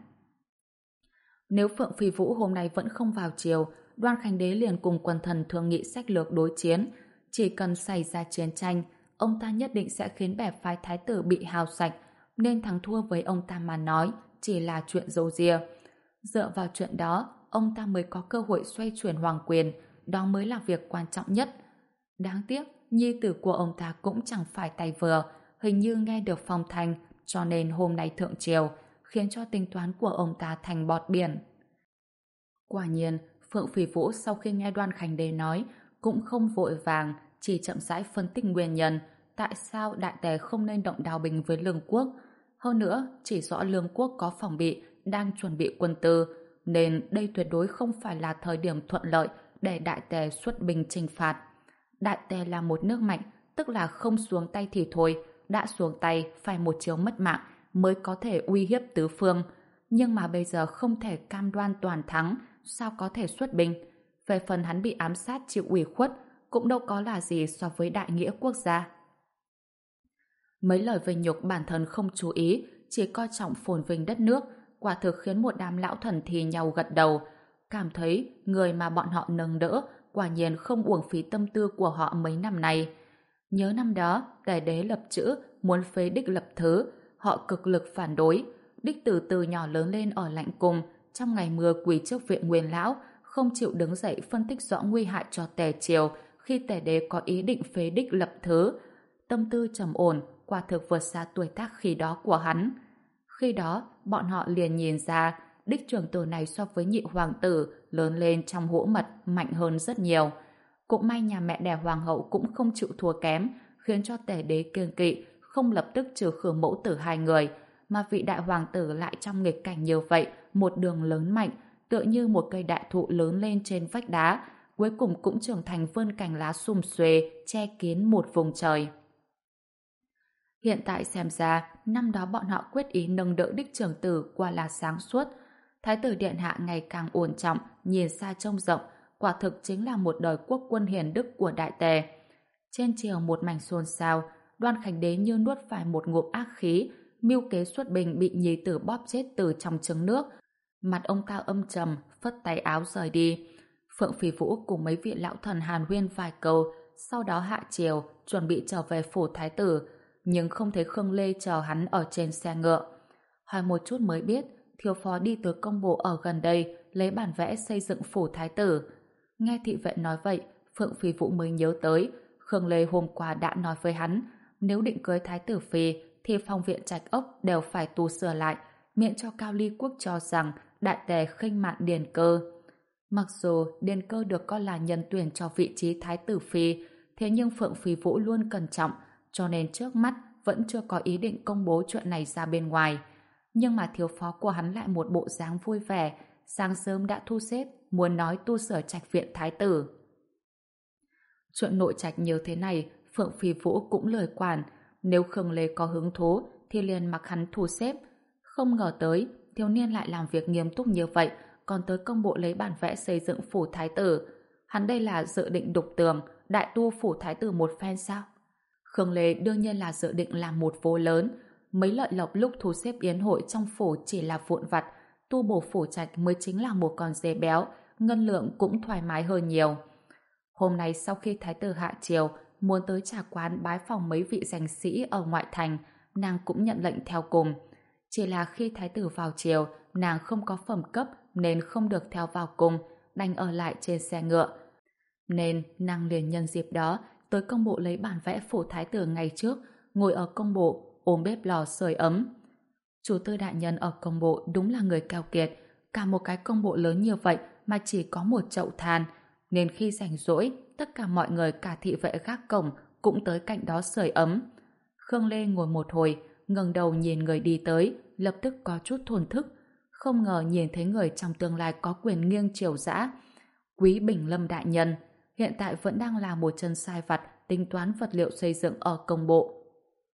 Nếu Phượng Phi Vũ hôm nay vẫn không vào triều, Đoan Khánh Đế liền cùng quần thần thương nghị sách lược đối chiến. Chỉ cần xảy ra chiến tranh, ông ta nhất định sẽ khiến bè phái thái tử bị hao sạch, nên thắng thua với ông ta mà nói chỉ là chuyện râu ria. Dựa vào chuyện đó, ông ta mới có cơ hội xoay chuyển hoàng quyền, đó mới là việc quan trọng nhất. Đáng tiếc, nhi tử của ông ta cũng chẳng phải tay vừa, hình như nghe được phong thanh, cho nên hôm nay thượng triều, khiến cho tính toán của ông ta thành bọt biển. Quả nhiên, Phượng Phi Vũ sau khi nghe Đoan Khánh Đế nói, cũng không vội vàng, chỉ chậm rãi phân tích nguyên nhân tại sao đại tề không nên động đao binh với Lương Quốc. Hơn nữa, chỉ rõ Lương Quốc có phòng bị, đang chuẩn bị quân tư, nên đây tuyệt đối không phải là thời điểm thuận lợi để đại tề xuất binh chinh phạt. Đại tề là một nước mạnh, tức là không xuống tay thì thôi, đã xuống tay phải một chiếu mất mạng mới có thể uy hiếp tứ phương. Nhưng mà bây giờ không thể cam đoan toàn thắng, sao có thể xuất binh? Về phần hắn bị ám sát chịu ủy khuất, cũng đâu có là gì so với đại nghĩa quốc gia. Mấy lời về nhục bản thân không chú ý, chỉ coi trọng phồn vinh đất nước, quả thực khiến một đám lão thần thì nhau gật đầu, cảm thấy người mà bọn họ nâng đỡ quả nhiên không uổng phí tâm tư của họ mấy năm nay. Nhớ năm đó, Tề Đế lập chữ, muốn phế đích lập thứ, họ cực lực phản đối. đích tử từ nhỏ lớn lên ở lạnh cùng, trong ngày mưa quỳ trước viện Nguyên lão, không chịu đứng dậy phân tích rõ nguy hại cho Tề Triều khi Tề đế có ý định phế đích lập thứ. Tâm tư trầm ổn, quả thực vượt xa tuổi tác khi đó của hắn. Khi đó, bọn họ liền nhìn ra đích trưởng tử này so với nhị hoàng tử lớn lên trong hũ mật mạnh hơn rất nhiều. Cũng may nhà mẹ đẻ hoàng hậu cũng không chịu thua kém, khiến cho Tề đế kiêng kỵ, không lập tức trừ khử mẫu tử hai người, mà vị đại hoàng tử lại trong nghịch cảnh như vậy, một đường lớn mạnh, tựa như một cây đại thụ lớn lên trên vách đá, cuối cùng cũng trưởng thành vươn cành lá sum xuê, che kín một vùng trời. Hiện tại xem ra, năm đó bọn họ quyết ý nâng đỡ đích trưởng tử qua là sáng suốt. Thái tử điện hạ ngày càng ổn trọng, nhìn xa trông rộng, quả thực chính là một đời quốc quân hiền đức của Đại Tề. Trên triều một mảnh xôn xao, Đoan Khánh đế như nuốt phải một ngụm ác khí, mưu kế xuất binh bị nhì tử bóp chết từ trong trứng nước. Mặt ông ta âm trầm, phất tay áo rời đi. Phượng Phì Vũ cùng mấy vị lão thần hàn huyên vài câu, sau đó hạ triều, chuẩn bị trở về phủ thái tử, nhưng không thấy Khương Lê chờ hắn ở trên xe ngựa. Hỏi một chút mới biết, thiếu phó đi tới công bộ ở gần đây, lấy bản vẽ xây dựng phủ thái tử. Nghe thị vệ nói vậy, Phượng Phì Vũ mới nhớ tới, Khương Lê hôm qua đã nói với hắn, nếu định cưới thái tử phi, thì phong viện trạch ốc đều phải tu sửa lại, miễn cho Cao Ly Quốc cho rằng Đại Tề khinh mạn Điền Cơ. Mặc dù Điền Cơ được coi là nhân tuyển cho vị trí thái tử phi, thế nhưng Phượng Phì Vũ luôn cẩn trọng, cho nên trước mắt vẫn chưa có ý định công bố chuyện này ra bên ngoài. Nhưng mà thiếu phó của hắn lại một bộ dáng vui vẻ, sáng sớm đã thu xếp, muốn nói tu sửa trạch viện thái tử. Chuyện nội trạch nhiều thế này, Phượng Phì Vũ cũng lời quản, nếu Khương Lê có hứng thú thì liền mặc hắn thu xếp. Không ngờ tới, thiếu niên lại làm việc nghiêm túc như vậy, còn tới công bộ lấy bản vẽ xây dựng phủ thái tử. Hắn đây là dự định đục tường, đại tu phủ thái tử một phen sao? Khương Lê đương nhiên là dự định làm một vố lớn. Mấy lợi lộc lúc thu xếp yến hội trong phủ chỉ là vụn vặt, tu bổ phủ trạch mới chính là một con dê béo, ngân lượng cũng thoải mái hơn nhiều. Hôm nay sau khi thái tử hạ triều, muốn tới trà quán bái phòng mấy vị danh sĩ ở ngoại thành, nàng cũng nhận lệnh theo cùng. Chỉ là khi thái tử vào triều, nàng không có phẩm cấp nên không được theo vào cùng, đành ở lại trên xe ngựa. Nên nàng liền nhân dịp đó tới công bộ lấy bản vẽ phủ thái tử ngày trước, ngồi ở công bộ, ôm bếp lò sưởi ấm. Chủ tư đại nhân ở công bộ đúng là người keo kiệt, cả một cái công bộ lớn như vậy mà chỉ có một chậu than, nên khi rảnh rỗi, tất cả mọi người cả thị vệ gác cổng cũng tới cạnh đó sưởi ấm. Khương Lê ngồi một hồi, ngẩng đầu nhìn người đi tới, lập tức có chút thổn thức, không ngờ nhìn thấy người trong tương lai có quyền nghiêng triều dã. Quý Bình Lâm đại nhân hiện tại vẫn đang là một chân sai vặt tính toán vật liệu xây dựng ở công bộ.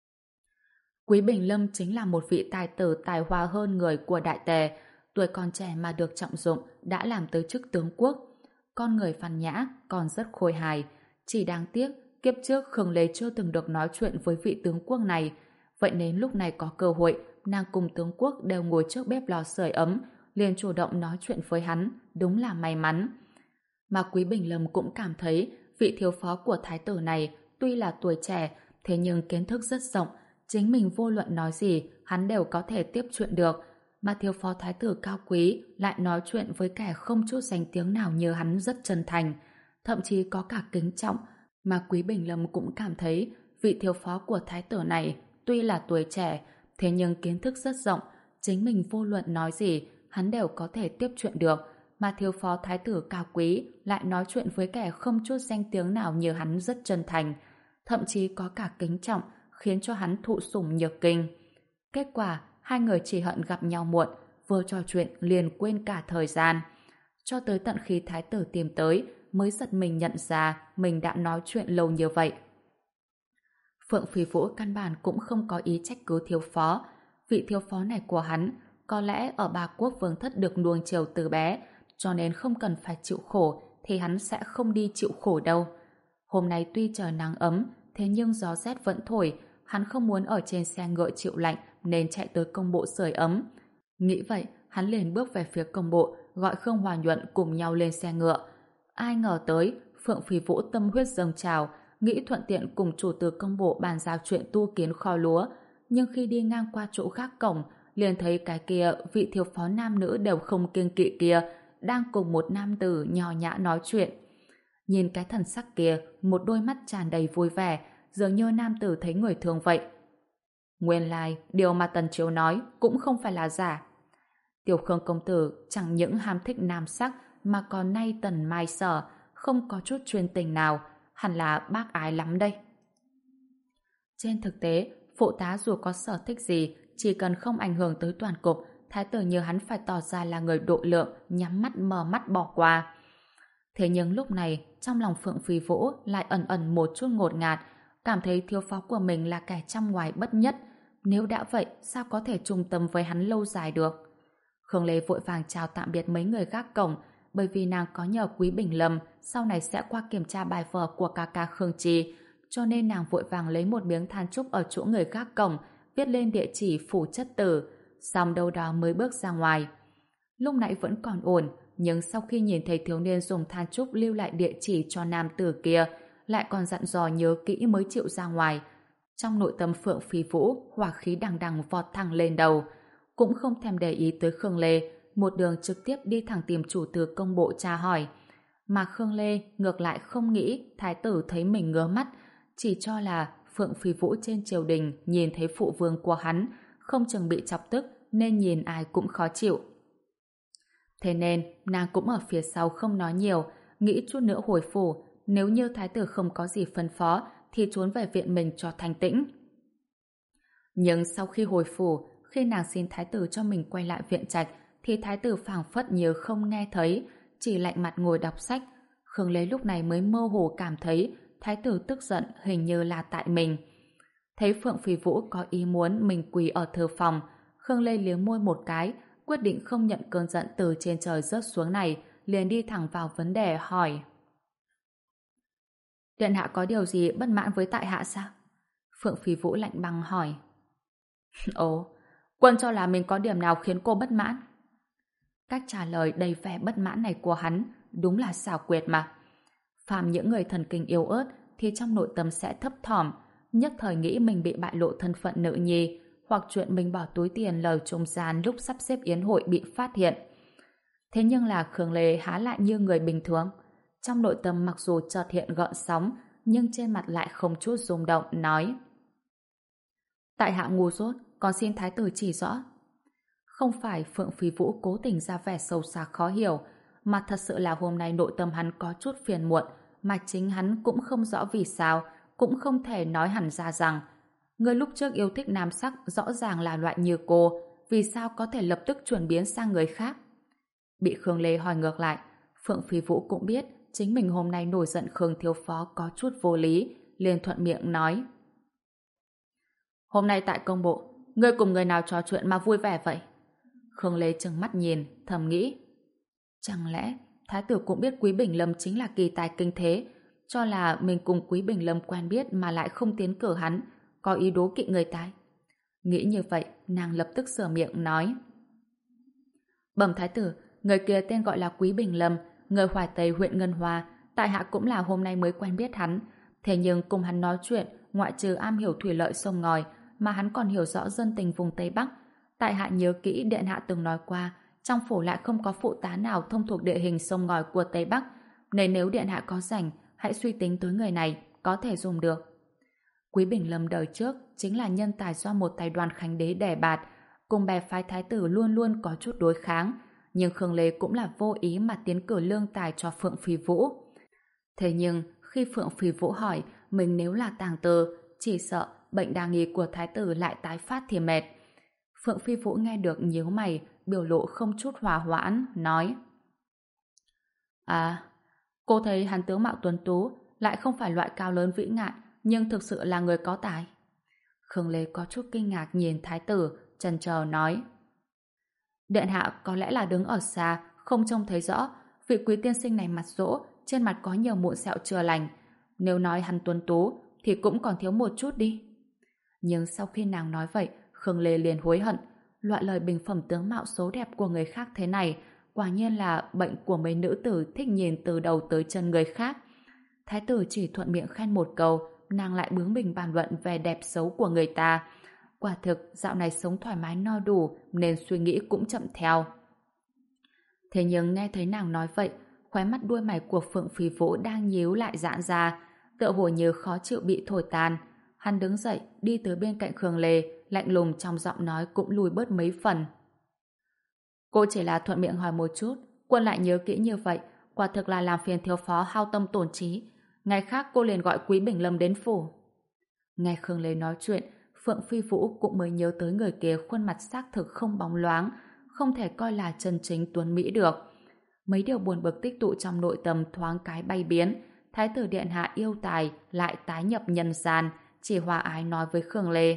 Quý Bình Lâm chính là một vị tài tử tài hoa hơn người của Đại Tề, tuổi còn trẻ mà được trọng dụng, đã làm tới chức tướng quốc. Con người văn nhã, còn rất khôi hài. Chỉ đáng tiếc, kiếp trước Khương Lê chưa từng được nói chuyện với vị tướng quốc này. Vậy nên lúc này có cơ hội, nàng cùng tướng quốc đều ngồi trước bếp lò sưởi ấm, liền chủ động nói chuyện với hắn, đúng là may mắn. Mà Quý Bình Lâm cũng cảm thấy vị thiếu phó của thái tử này tuy là tuổi trẻ, thế nhưng kiến thức rất rộng, chính mình vô luận nói gì, hắn đều có thể tiếp chuyện được. Mà thiếu phó thái tử cao quý lại nói chuyện với kẻ không chút danh tiếng nào như hắn rất chân thành, thậm chí có cả kính trọng, mà Quý Bình Lâm cũng cảm thấy vị thiếu phó của thái tử này tuy là tuổi trẻ, thế nhưng kiến thức rất rộng, chính mình vô luận nói gì, hắn đều có thể tiếp chuyện được, mà thiếu phó thái tử cao quý lại nói chuyện với kẻ không chút danh tiếng nào như hắn rất chân thành, thậm chí có cả kính trọng, khiến cho hắn thụ sủng nhược kinh. Kết quả, hai người chỉ hận gặp nhau muộn, vừa trò chuyện liền quên cả thời gian. Cho tới tận khi thái tử tìm tới, mới giật mình nhận ra mình đã nói chuyện lâu như vậy. Phượng Phì Vũ căn bản cũng không có ý trách cứ thiếu phó. Vị thiếu phó này của hắn, có lẽ ở Ba Quốc Vương Thất được nuông chiều từ bé, cho nên không cần phải chịu khổ, thì hắn sẽ không đi chịu khổ đâu. Hôm nay tuy trời nắng ấm, thế nhưng gió rét vẫn thổi, hắn không muốn ở trên xe ngựa chịu lạnh nên chạy tới công bộ sưởi ấm. Nghĩ vậy, hắn liền bước về phía công bộ, gọi Khương Hòa Nhuận cùng nhau lên xe ngựa. Ai ngờ tới, Phượng Phì Vũ tâm huyết dâng trào, nghĩ thuận tiện cùng chủ từ công bộ bàn giao chuyện tu kiến kho lúa, nhưng khi đi ngang qua chỗ gác cổng, liền thấy cái kia vị thiếu phó nam nữ đều không kiêng kỵ kia đang cùng một nam tử nho nhã nói chuyện. Nhìn cái thần sắc kia, một đôi mắt tràn đầy vui vẻ, dường như nam tử thấy người thường vậy. Nguyên lai, điều mà Tần Chiếu nói cũng không phải là giả. Tiểu Khương công tử chẳng những ham thích nam sắc mà còn nay Tần Mai Sở, không có chút chuyên tình nào, hẳn là bác ái lắm đây. Trên thực tế, phụ tá dù có sở thích gì, chỉ cần không ảnh hưởng tới toàn cục, thái tử như hắn phải tỏ ra là người độ lượng, nhắm mắt mở mắt bỏ qua. Thế nhưng lúc này, trong lòng Phượng Phi Vũ lại ẩn ẩn một chút ngột ngạt, cảm thấy thiếu phó của mình là kẻ trong ngoài bất nhất. Nếu đã vậy, sao có thể trung tâm với hắn lâu dài được? Khương Lê vội vàng chào tạm biệt mấy người gác cổng, bởi vì nàng có nhờ Quý Bình Lâm sau này sẽ qua kiểm tra bài vở của ca ca Khương Trì, cho nên nàng vội vàng lấy một miếng than trúc ở chỗ người gác cổng, viết lên địa chỉ phủ chất tử, xong đâu đó mới bước ra ngoài. Lúc nãy vẫn còn ổn, nhưng sau khi nhìn thấy thiếu niên dùng than trúc lưu lại địa chỉ cho nam tử kia, lại còn dặn dò nhớ kỹ mới chịu ra ngoài. Trong nội tâm Phượng Phi Vũ, hỏa khí đằng đằng vọt thẳng lên đầu, cũng không thèm để ý tới Khương Lê, một đường trực tiếp đi thẳng tìm chủ từ công bộ tra hỏi. Mà Khương Lê ngược lại không nghĩ thái tử thấy mình ngứa mắt, chỉ cho là Phượng Phi Vũ trên triều đình nhìn thấy phụ vương của hắn, không chừng bị chọc tức nên nhìn ai cũng khó chịu. Thế nên nàng cũng ở phía sau không nói nhiều, nghĩ chút nữa hồi phủ, nếu như thái tử không có gì phân phó thì trốn về viện mình cho thanh tĩnh. Nhưng sau khi hồi phủ, khi nàng xin thái tử cho mình quay lại viện trạch, thì thái tử phảng phất như không nghe thấy, chỉ lạnh mặt ngồi đọc sách. Khương Lê lúc này mới mơ hồ cảm thấy thái tử tức giận hình như là tại mình. Thấy Phượng Phi Vũ có ý muốn mình quỳ ở thư phòng, Khương Lê liếm môi một cái, quyết định không nhận cơn giận từ trên trời rớt xuống này, liền đi thẳng vào vấn đề hỏi. Điện hạ có điều gì bất mãn với tại hạ sao? Phượng Phi Vũ lạnh băng hỏi. Ồ, quân cho là mình có điểm nào khiến cô bất mãn? Cách trả lời đầy vẻ bất mãn này của hắn đúng là xảo quyệt mà. Phàm những người thần kinh yếu ớt thì trong nội tâm sẽ thấp thỏm, nhất thời nghĩ mình bị bại lộ thân phận nữ nhi, hoặc chuyện mình bỏ túi tiền lời trung gian lúc sắp xếp yến hội bị phát hiện. Thế nhưng là Khương Lê há lại như người bình thường. Trong nội tâm mặc dù chợt hiện gợn sóng, nhưng trên mặt lại không chút rung động, nói: Tại hạ ngu dốt, còn xin thái tử chỉ rõ. Không phải Phượng Phi Vũ cố tình ra vẻ sâu xa khó hiểu, mà thật sự là hôm nay nội tâm hắn có chút phiền muộn, mà chính hắn cũng không rõ vì sao, cũng không thể nói hẳn ra rằng người lúc trước yêu thích nam sắc rõ ràng là loại như cô, vì sao có thể lập tức chuyển biến sang người khác? Bị Khương Lê hỏi ngược lại, Phượng Phi Vũ cũng biết chính mình hôm nay nổi giận Khương thiếu phó có chút vô lý, liền thuận miệng nói: Hôm nay tại công bộ, ngươi cùng người nào trò chuyện mà vui vẻ vậy? Khương Lê trừng mắt nhìn, thầm nghĩ: Chẳng lẽ thái tử cũng biết Quý Bình Lâm chính là kỳ tài kinh thế, cho là mình cùng Quý Bình Lâm quen biết mà lại không tiến cử hắn, có ý đố kỵ người tài? Nghĩ như vậy, nàng lập tức sửa miệng nói: Bẩm thái tử, người kia tên gọi là Quý Bình Lâm, người Hoài Tây huyện Ngân Hoa, tại hạ cũng là hôm nay mới quen biết hắn. Thế nhưng cùng hắn nói chuyện, ngoại trừ am hiểu thủy lợi sông ngòi, mà hắn còn hiểu rõ dân tình vùng Tây Bắc. Tại hạ nhớ kỹ điện hạ từng nói qua, trong phủ lại không có phụ tá nào thông thuộc địa hình sông ngòi của Tây Bắc, nên nếu điện hạ có rảnh, hãy suy tính tới người này, có thể dùng được. Quý Bình Lâm đời trước chính là nhân tài do một tài đoàn khánh đế đẻ bạt, cùng bè phái thái tử luôn luôn có chút đối kháng, nhưng Khương Lê cũng là vô ý mà tiến cử lương tài cho Phượng Phi Vũ. Thế nhưng khi Phượng Phi Vũ hỏi mình nếu là tàng tử, chỉ sợ bệnh đa nghi của thái tử lại tái phát thì mệt. Phượng Phi Vũ nghe được nhíu mày, biểu lộ không chút hòa hoãn, nói: À, cô thấy hắn tướng mạo tuấn tú, lại không phải loại cao lớn vĩ ngạn, nhưng thực sự là người có tài. Khương Lê có chút kinh ngạc nhìn thái tử, chần chờ nói: Điện hạ có lẽ là đứng ở xa, không trông thấy rõ, vị quý tiên sinh này mặt rỗ, trên mặt có nhiều mụn sẹo chưa lành. Nếu nói hắn tuấn tú, thì cũng còn thiếu một chút đi. Nhưng sau khi nàng nói vậy, Khương Lê liền hối hận. Loại lời bình phẩm tướng mạo số đẹp của người khác thế này, quả nhiên là bệnh của mấy nữ tử thích nhìn từ đầu tới chân người khác. Thái tử chỉ thuận miệng khen một câu, nàng lại bướng bỉnh bàn luận về đẹp xấu của người ta. quả thực dạo này sống thoải mái no đủ nên suy nghĩ cũng chậm theo. Thế nhưng nghe thấy nàng nói vậy, khóe mắt đuôi mày của Phượng Phi Vũ đang nhíu lại giãn ra, tựa hồ như khó chịu bị thổi tan. Hắn đứng dậy, đi tới bên cạnh Khương Lê, lạnh lùng trong giọng nói cũng lùi bớt mấy phần. Cô chỉ là thuận miệng hỏi một chút, quân lại nhớ kỹ như vậy, quả thực là làm phiền thiếu phó hao tâm tổn trí. Ngày khác cô liền gọi Quý Bình Lâm đến phủ. Nghe Khương Lê nói chuyện, Phượng Phi Vũ cũng mới nhớ tới người kia khuôn mặt xác thực không bóng loáng, không thể coi là chân chính tuấn mỹ được. Mấy điều buồn bực tích tụ trong nội tâm thoáng cái bay biến. Thái tử điện hạ yêu tài lại tái nhập nhân gian, chỉ hòa ái nói với Khương Lê.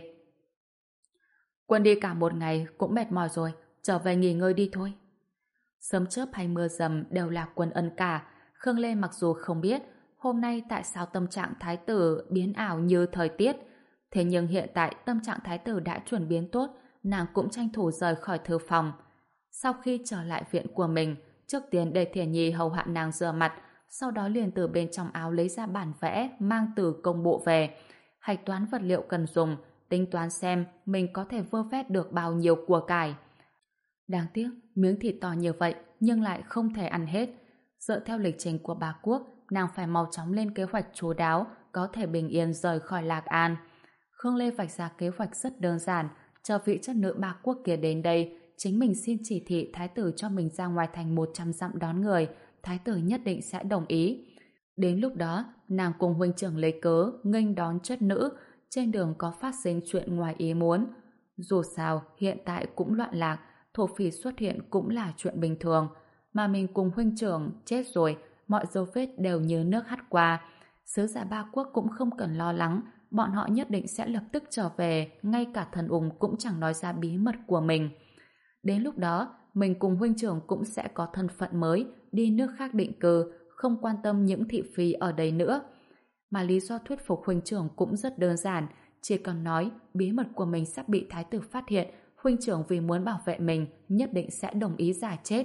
Quân đi cả một ngày cũng mệt mỏi rồi, trở về nghỉ ngơi đi thôi. Sớm chớp hay mưa rầm đều là Quân ân cả. Khương Lê mặc dù không biết hôm nay tại sao tâm trạng thái tử biến ảo như thời tiết, thế nhưng hiện tại tâm trạng thái tử đã chuyển biến tốt, nàng cũng tranh thủ rời khỏi thư phòng. Sau khi trở lại viện của mình, trước tiên để Thiển Nhi hầu hạ nàng rửa mặt, sau đó liền từ bên trong áo lấy ra bản vẽ mang từ công bộ về, hạch toán vật liệu cần dùng, tính toán xem mình có thể vơ vét được bao nhiêu của cải. Đáng tiếc, miếng thịt to như vậy nhưng lại không thể ăn hết. Dựa theo lịch trình của bà Quốc, nàng phải mau chóng lên kế hoạch chu đáo, có thể bình yên rời khỏi Lạc An. Khương Lê vạch ra kế hoạch rất đơn giản, chờ vị chất nữ bà Quốc kia đến đây, chính mình xin chỉ thị thái tử cho mình ra ngoài thành một trăm dặm đón người, thái tử nhất định sẽ đồng ý. Đến lúc đó, nàng cùng huynh trưởng lấy cớ nghênh đón chất nữ, trên đường có phát sinh chuyện ngoài ý muốn. Dù sao, hiện tại cũng loạn lạc, thổ phỉ xuất hiện cũng là chuyện bình thường, mà mình cùng huynh trưởng chết rồi, mọi dấu vết đều như nước hắt qua. Sứ giả ba quốc cũng không cần lo lắng, bọn họ nhất định sẽ lập tức trở về, ngay cả thần ung cũng chẳng nói ra bí mật của mình. Đến lúc đó, mình cùng huynh trưởng cũng sẽ có thân phận mới, đi nước khác định cư, không quan tâm những thị phi ở đây nữa. Mà lý do thuyết phục huynh trưởng cũng rất đơn giản, chỉ cần nói bí mật của mình sắp bị thái tử phát hiện, huynh trưởng vì muốn bảo vệ mình nhất định sẽ đồng ý giả chết.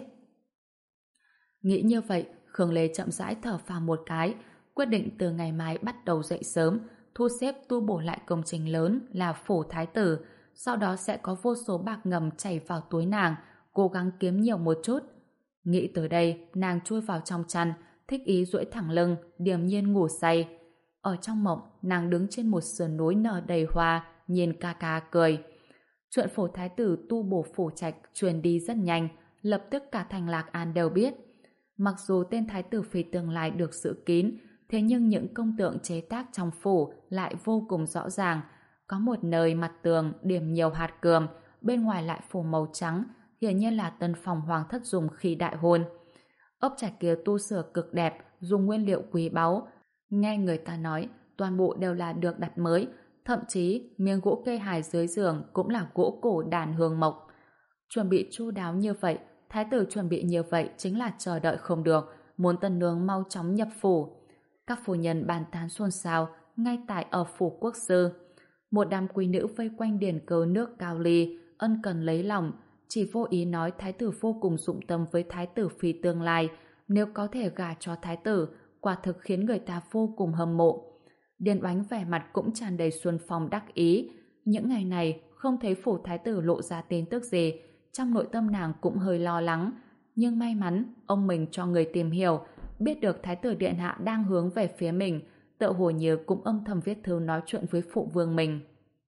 Nghĩ như vậy, Khương Lê chậm rãi thở phào một cái, quyết định từ ngày mai bắt đầu dậy sớm, thu xếp tu bổ lại công trình lớn là phủ thái tử, sau đó sẽ có vô số bạc ngầm chảy vào túi nàng, cố gắng kiếm nhiều một chút. Nghĩ tới đây, nàng chui vào trong chăn, thích ý duỗi thẳng lưng, điềm nhiên ngủ say. Ở trong mộng, nàng đứng trên một sườn núi nở đầy hoa, nhìn ca ca cười. Chuyện phủ thái tử tu bổ phủ trạch truyền đi rất nhanh, lập tức cả thành Lạc An đều biết. Mặc dù tên thái tử phi tương lai được giữ kín, thế nhưng những công tượng chế tác trong phủ lại vô cùng rõ ràng. Có một nơi mặt tường điểm nhiều hạt cườm, bên ngoài lại phủ màu trắng, hiển nhiên là tân phòng hoàng thất dùng khi đại hôn. Ốc trạch kia tu sửa cực đẹp, dùng nguyên liệu quý báu. Nghe người ta nói, toàn bộ đều là được đặt mới, thậm chí miếng gỗ kê hài dưới giường cũng là gỗ cổ đàn hương mộc. Chuẩn bị chu đáo như vậy, thái tử chuẩn bị như vậy chính là chờ đợi không được, muốn tân nương mau chóng nhập phủ. Các phu nhân bàn tán xôn xao ngay tại ở phủ quốc sư. Một đám quý nữ vây quanh điển cờ nước cao ly, ân cần lấy lòng, chỉ vô ý nói thái tử vô cùng dụng tâm với thái tử phi tương lai, nếu có thể gả cho thái tử, quả thực khiến người ta vô cùng hâm mộ. Điền Oánh vẻ mặt cũng tràn đầy xuân phong đắc ý. Những ngày này không thấy phủ thái tử lộ ra tin tức gì, trong nội tâm nàng cũng hơi lo lắng. Nhưng may mắn ông mình cho người tìm hiểu, biết được thái tử điện hạ đang hướng về phía mình, tựa hồ như cũng âm thầm viết thư nói chuyện với phụ vương mình.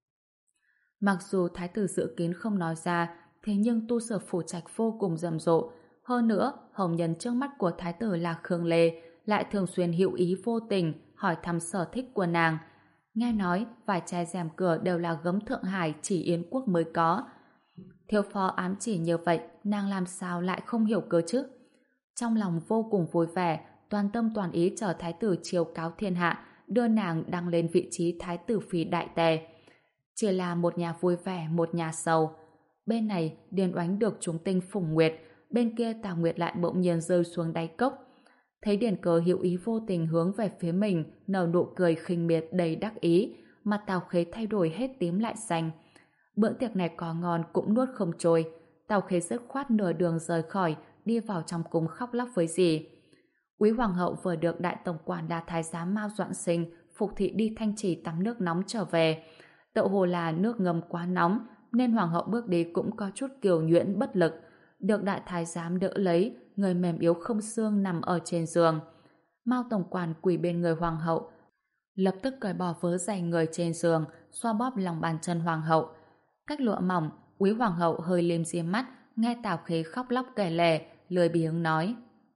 Mặc dù thái tử dự kiến không nói ra, thế nhưng tu sửa phủ trạch vô cùng rầm rộ. Hơn nữa, hồng nhân trước mắt của thái tử là Khương Lê, lại thường xuyên hữu ý vô tình hỏi thăm sở thích của nàng. Nghe nói vài chai rèm cửa đều là gấm Thượng Hải chỉ Yến quốc mới có. Thiếu phó ám chỉ như vậy, nàng làm sao lại không hiểu cơ chứ? Trong lòng vô cùng vui vẻ, toàn tâm toàn ý chờ thái tử chiếu cáo thiên hạ, đưa nàng đăng lên vị trí thái tử phi đại tề. Chỉ là một nhà vui vẻ, một nhà sầu. Bên này, Điền Oánh được chúng tinh phủng nguyệt, bên kia Tào Nguyệt lại bỗng nhiên rơi xuống đáy cốc. Thấy Điền Cờ hữu ý vô tình hướng về phía mình, nở nụ cười khinh miệt đầy đắc ý, mặt Tào Khế thay đổi hết tím lại xanh. Bữa tiệc này có ngon cũng nuốt không trôi. Tào Khế dứt khoát nửa đường rời khỏi, đi vào trong cung khóc lóc với dì. Quý hoàng hậu vừa được đại tổng quản đà thái giám Mao Doãn Sinh phục thị đi Thanh Trì tắm nước nóng trở về. Tựa hồ là nước ngâm quá nóng, nên hoàng hậu bước đi cũng có chút kiều nhuyễn bất lực. Được đại thái giám đỡ lấy, người mềm yếu không xương nằm ở trên giường. Mao tổng quản quỳ bên người hoàng hậu, lập tức cởi bỏ vớ giày người trên giường, xoa bóp lòng bàn chân hoàng hậu. Cách lụa mỏng, quý hoàng hậu hơi liêm diêm mắt, nghe Tào Khế khóc lóc kể lể, lười biếng nói: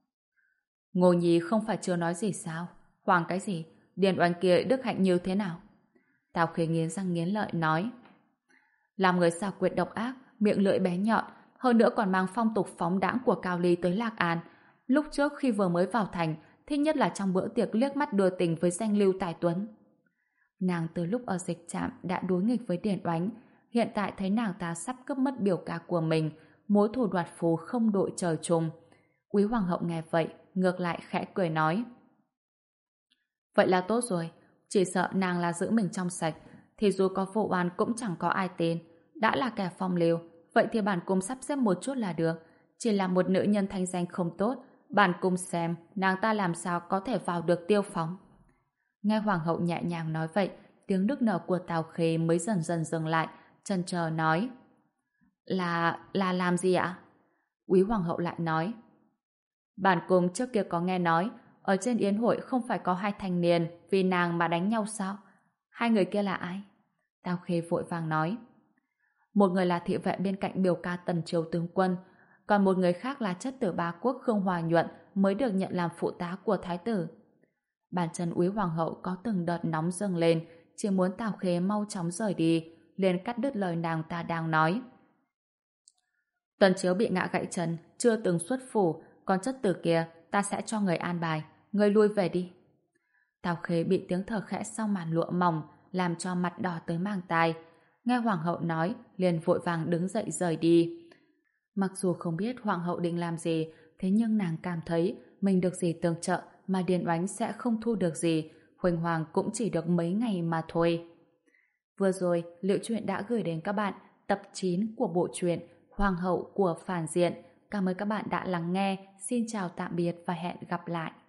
Ngô Nhi không phải chưa nói gì sao? Hoàng cái gì? Điền Oanh kia đức hạnh như thế nào? Tào Khế nghiến răng nghiến lợi nói: làm người xảo quyệt độc ác, miệng lưỡi bé nhọn, hơn nữa còn mang phong tục phóng đãng của Cao Ly tới Lạc An. Lúc trước khi vừa mới vào thành, thích nhất là trong bữa tiệc liếc mắt đưa tình với danh lưu tài tuấn. Nàng từ lúc ở dịch trạm đã đối nghịch với Điền Oánh, hiện tại thấy nàng ta sắp cướp mất biểu ca của mình, mối thù đoạt phú không đội trời chung. Quý hoàng hậu nghe vậy, ngược lại khẽ cười nói: vậy là tốt rồi, chỉ sợ nàng là giữ mình trong sạch, thì dù có vụ oan cũng chẳng có ai tin. Đã là kẻ phong lưu, vậy thì bản cung sắp xếp một chút là được. Chỉ là một nữ nhân thanh danh không tốt, bản cung xem nàng ta làm sao có thể vào được tiêu phóng. Nghe hoàng hậu nhẹ nhàng nói vậy, tiếng nức nở của Tào Khế mới dần dần dừng lại, chần chờ nói: là là làm gì ạ? Quý hoàng hậu lại nói: bản cung trước kia có nghe nói ở trên yến hội không phải có hai thanh niên vì nàng mà đánh nhau sao? Hai người kia là ai? Tào Khế vội vàng nói: một người là thị vệ bên cạnh biểu ca Tần Triều tướng quân, còn một người khác là chất tử bá quốc Khương Hòa Nhuận mới được nhận làm phụ tá của thái tử. Bàn chân Úy hoàng hậu có từng đợt nóng dâng lên, chỉ muốn Tào Khế mau chóng rời đi, liền cắt đứt lời nàng ta đang nói. Tần Chiếu bị ngã gãy chân, chưa từng xuất phủ, còn chất tử kia ta sẽ cho người an bài, người lui về đi. Tào Khế bị tiếng thở khẽ sau màn lụa mỏng làm cho mặt đỏ tới mang tai. Nghe hoàng hậu nói, liền vội vàng đứng dậy rời đi. Mặc dù không biết hoàng hậu định làm gì, thế nhưng nàng cảm thấy mình được gì tương trợ mà Điền Oánh sẽ không thu được gì, huỳnh hoàng cũng chỉ được mấy ngày mà thôi. Vừa rồi, Liệu Truyện đã gửi đến các bạn tập chín của bộ truyện Hoàng hậu của Phản Diện. Cảm ơn các bạn đã lắng nghe. Xin chào tạm biệt và hẹn gặp lại.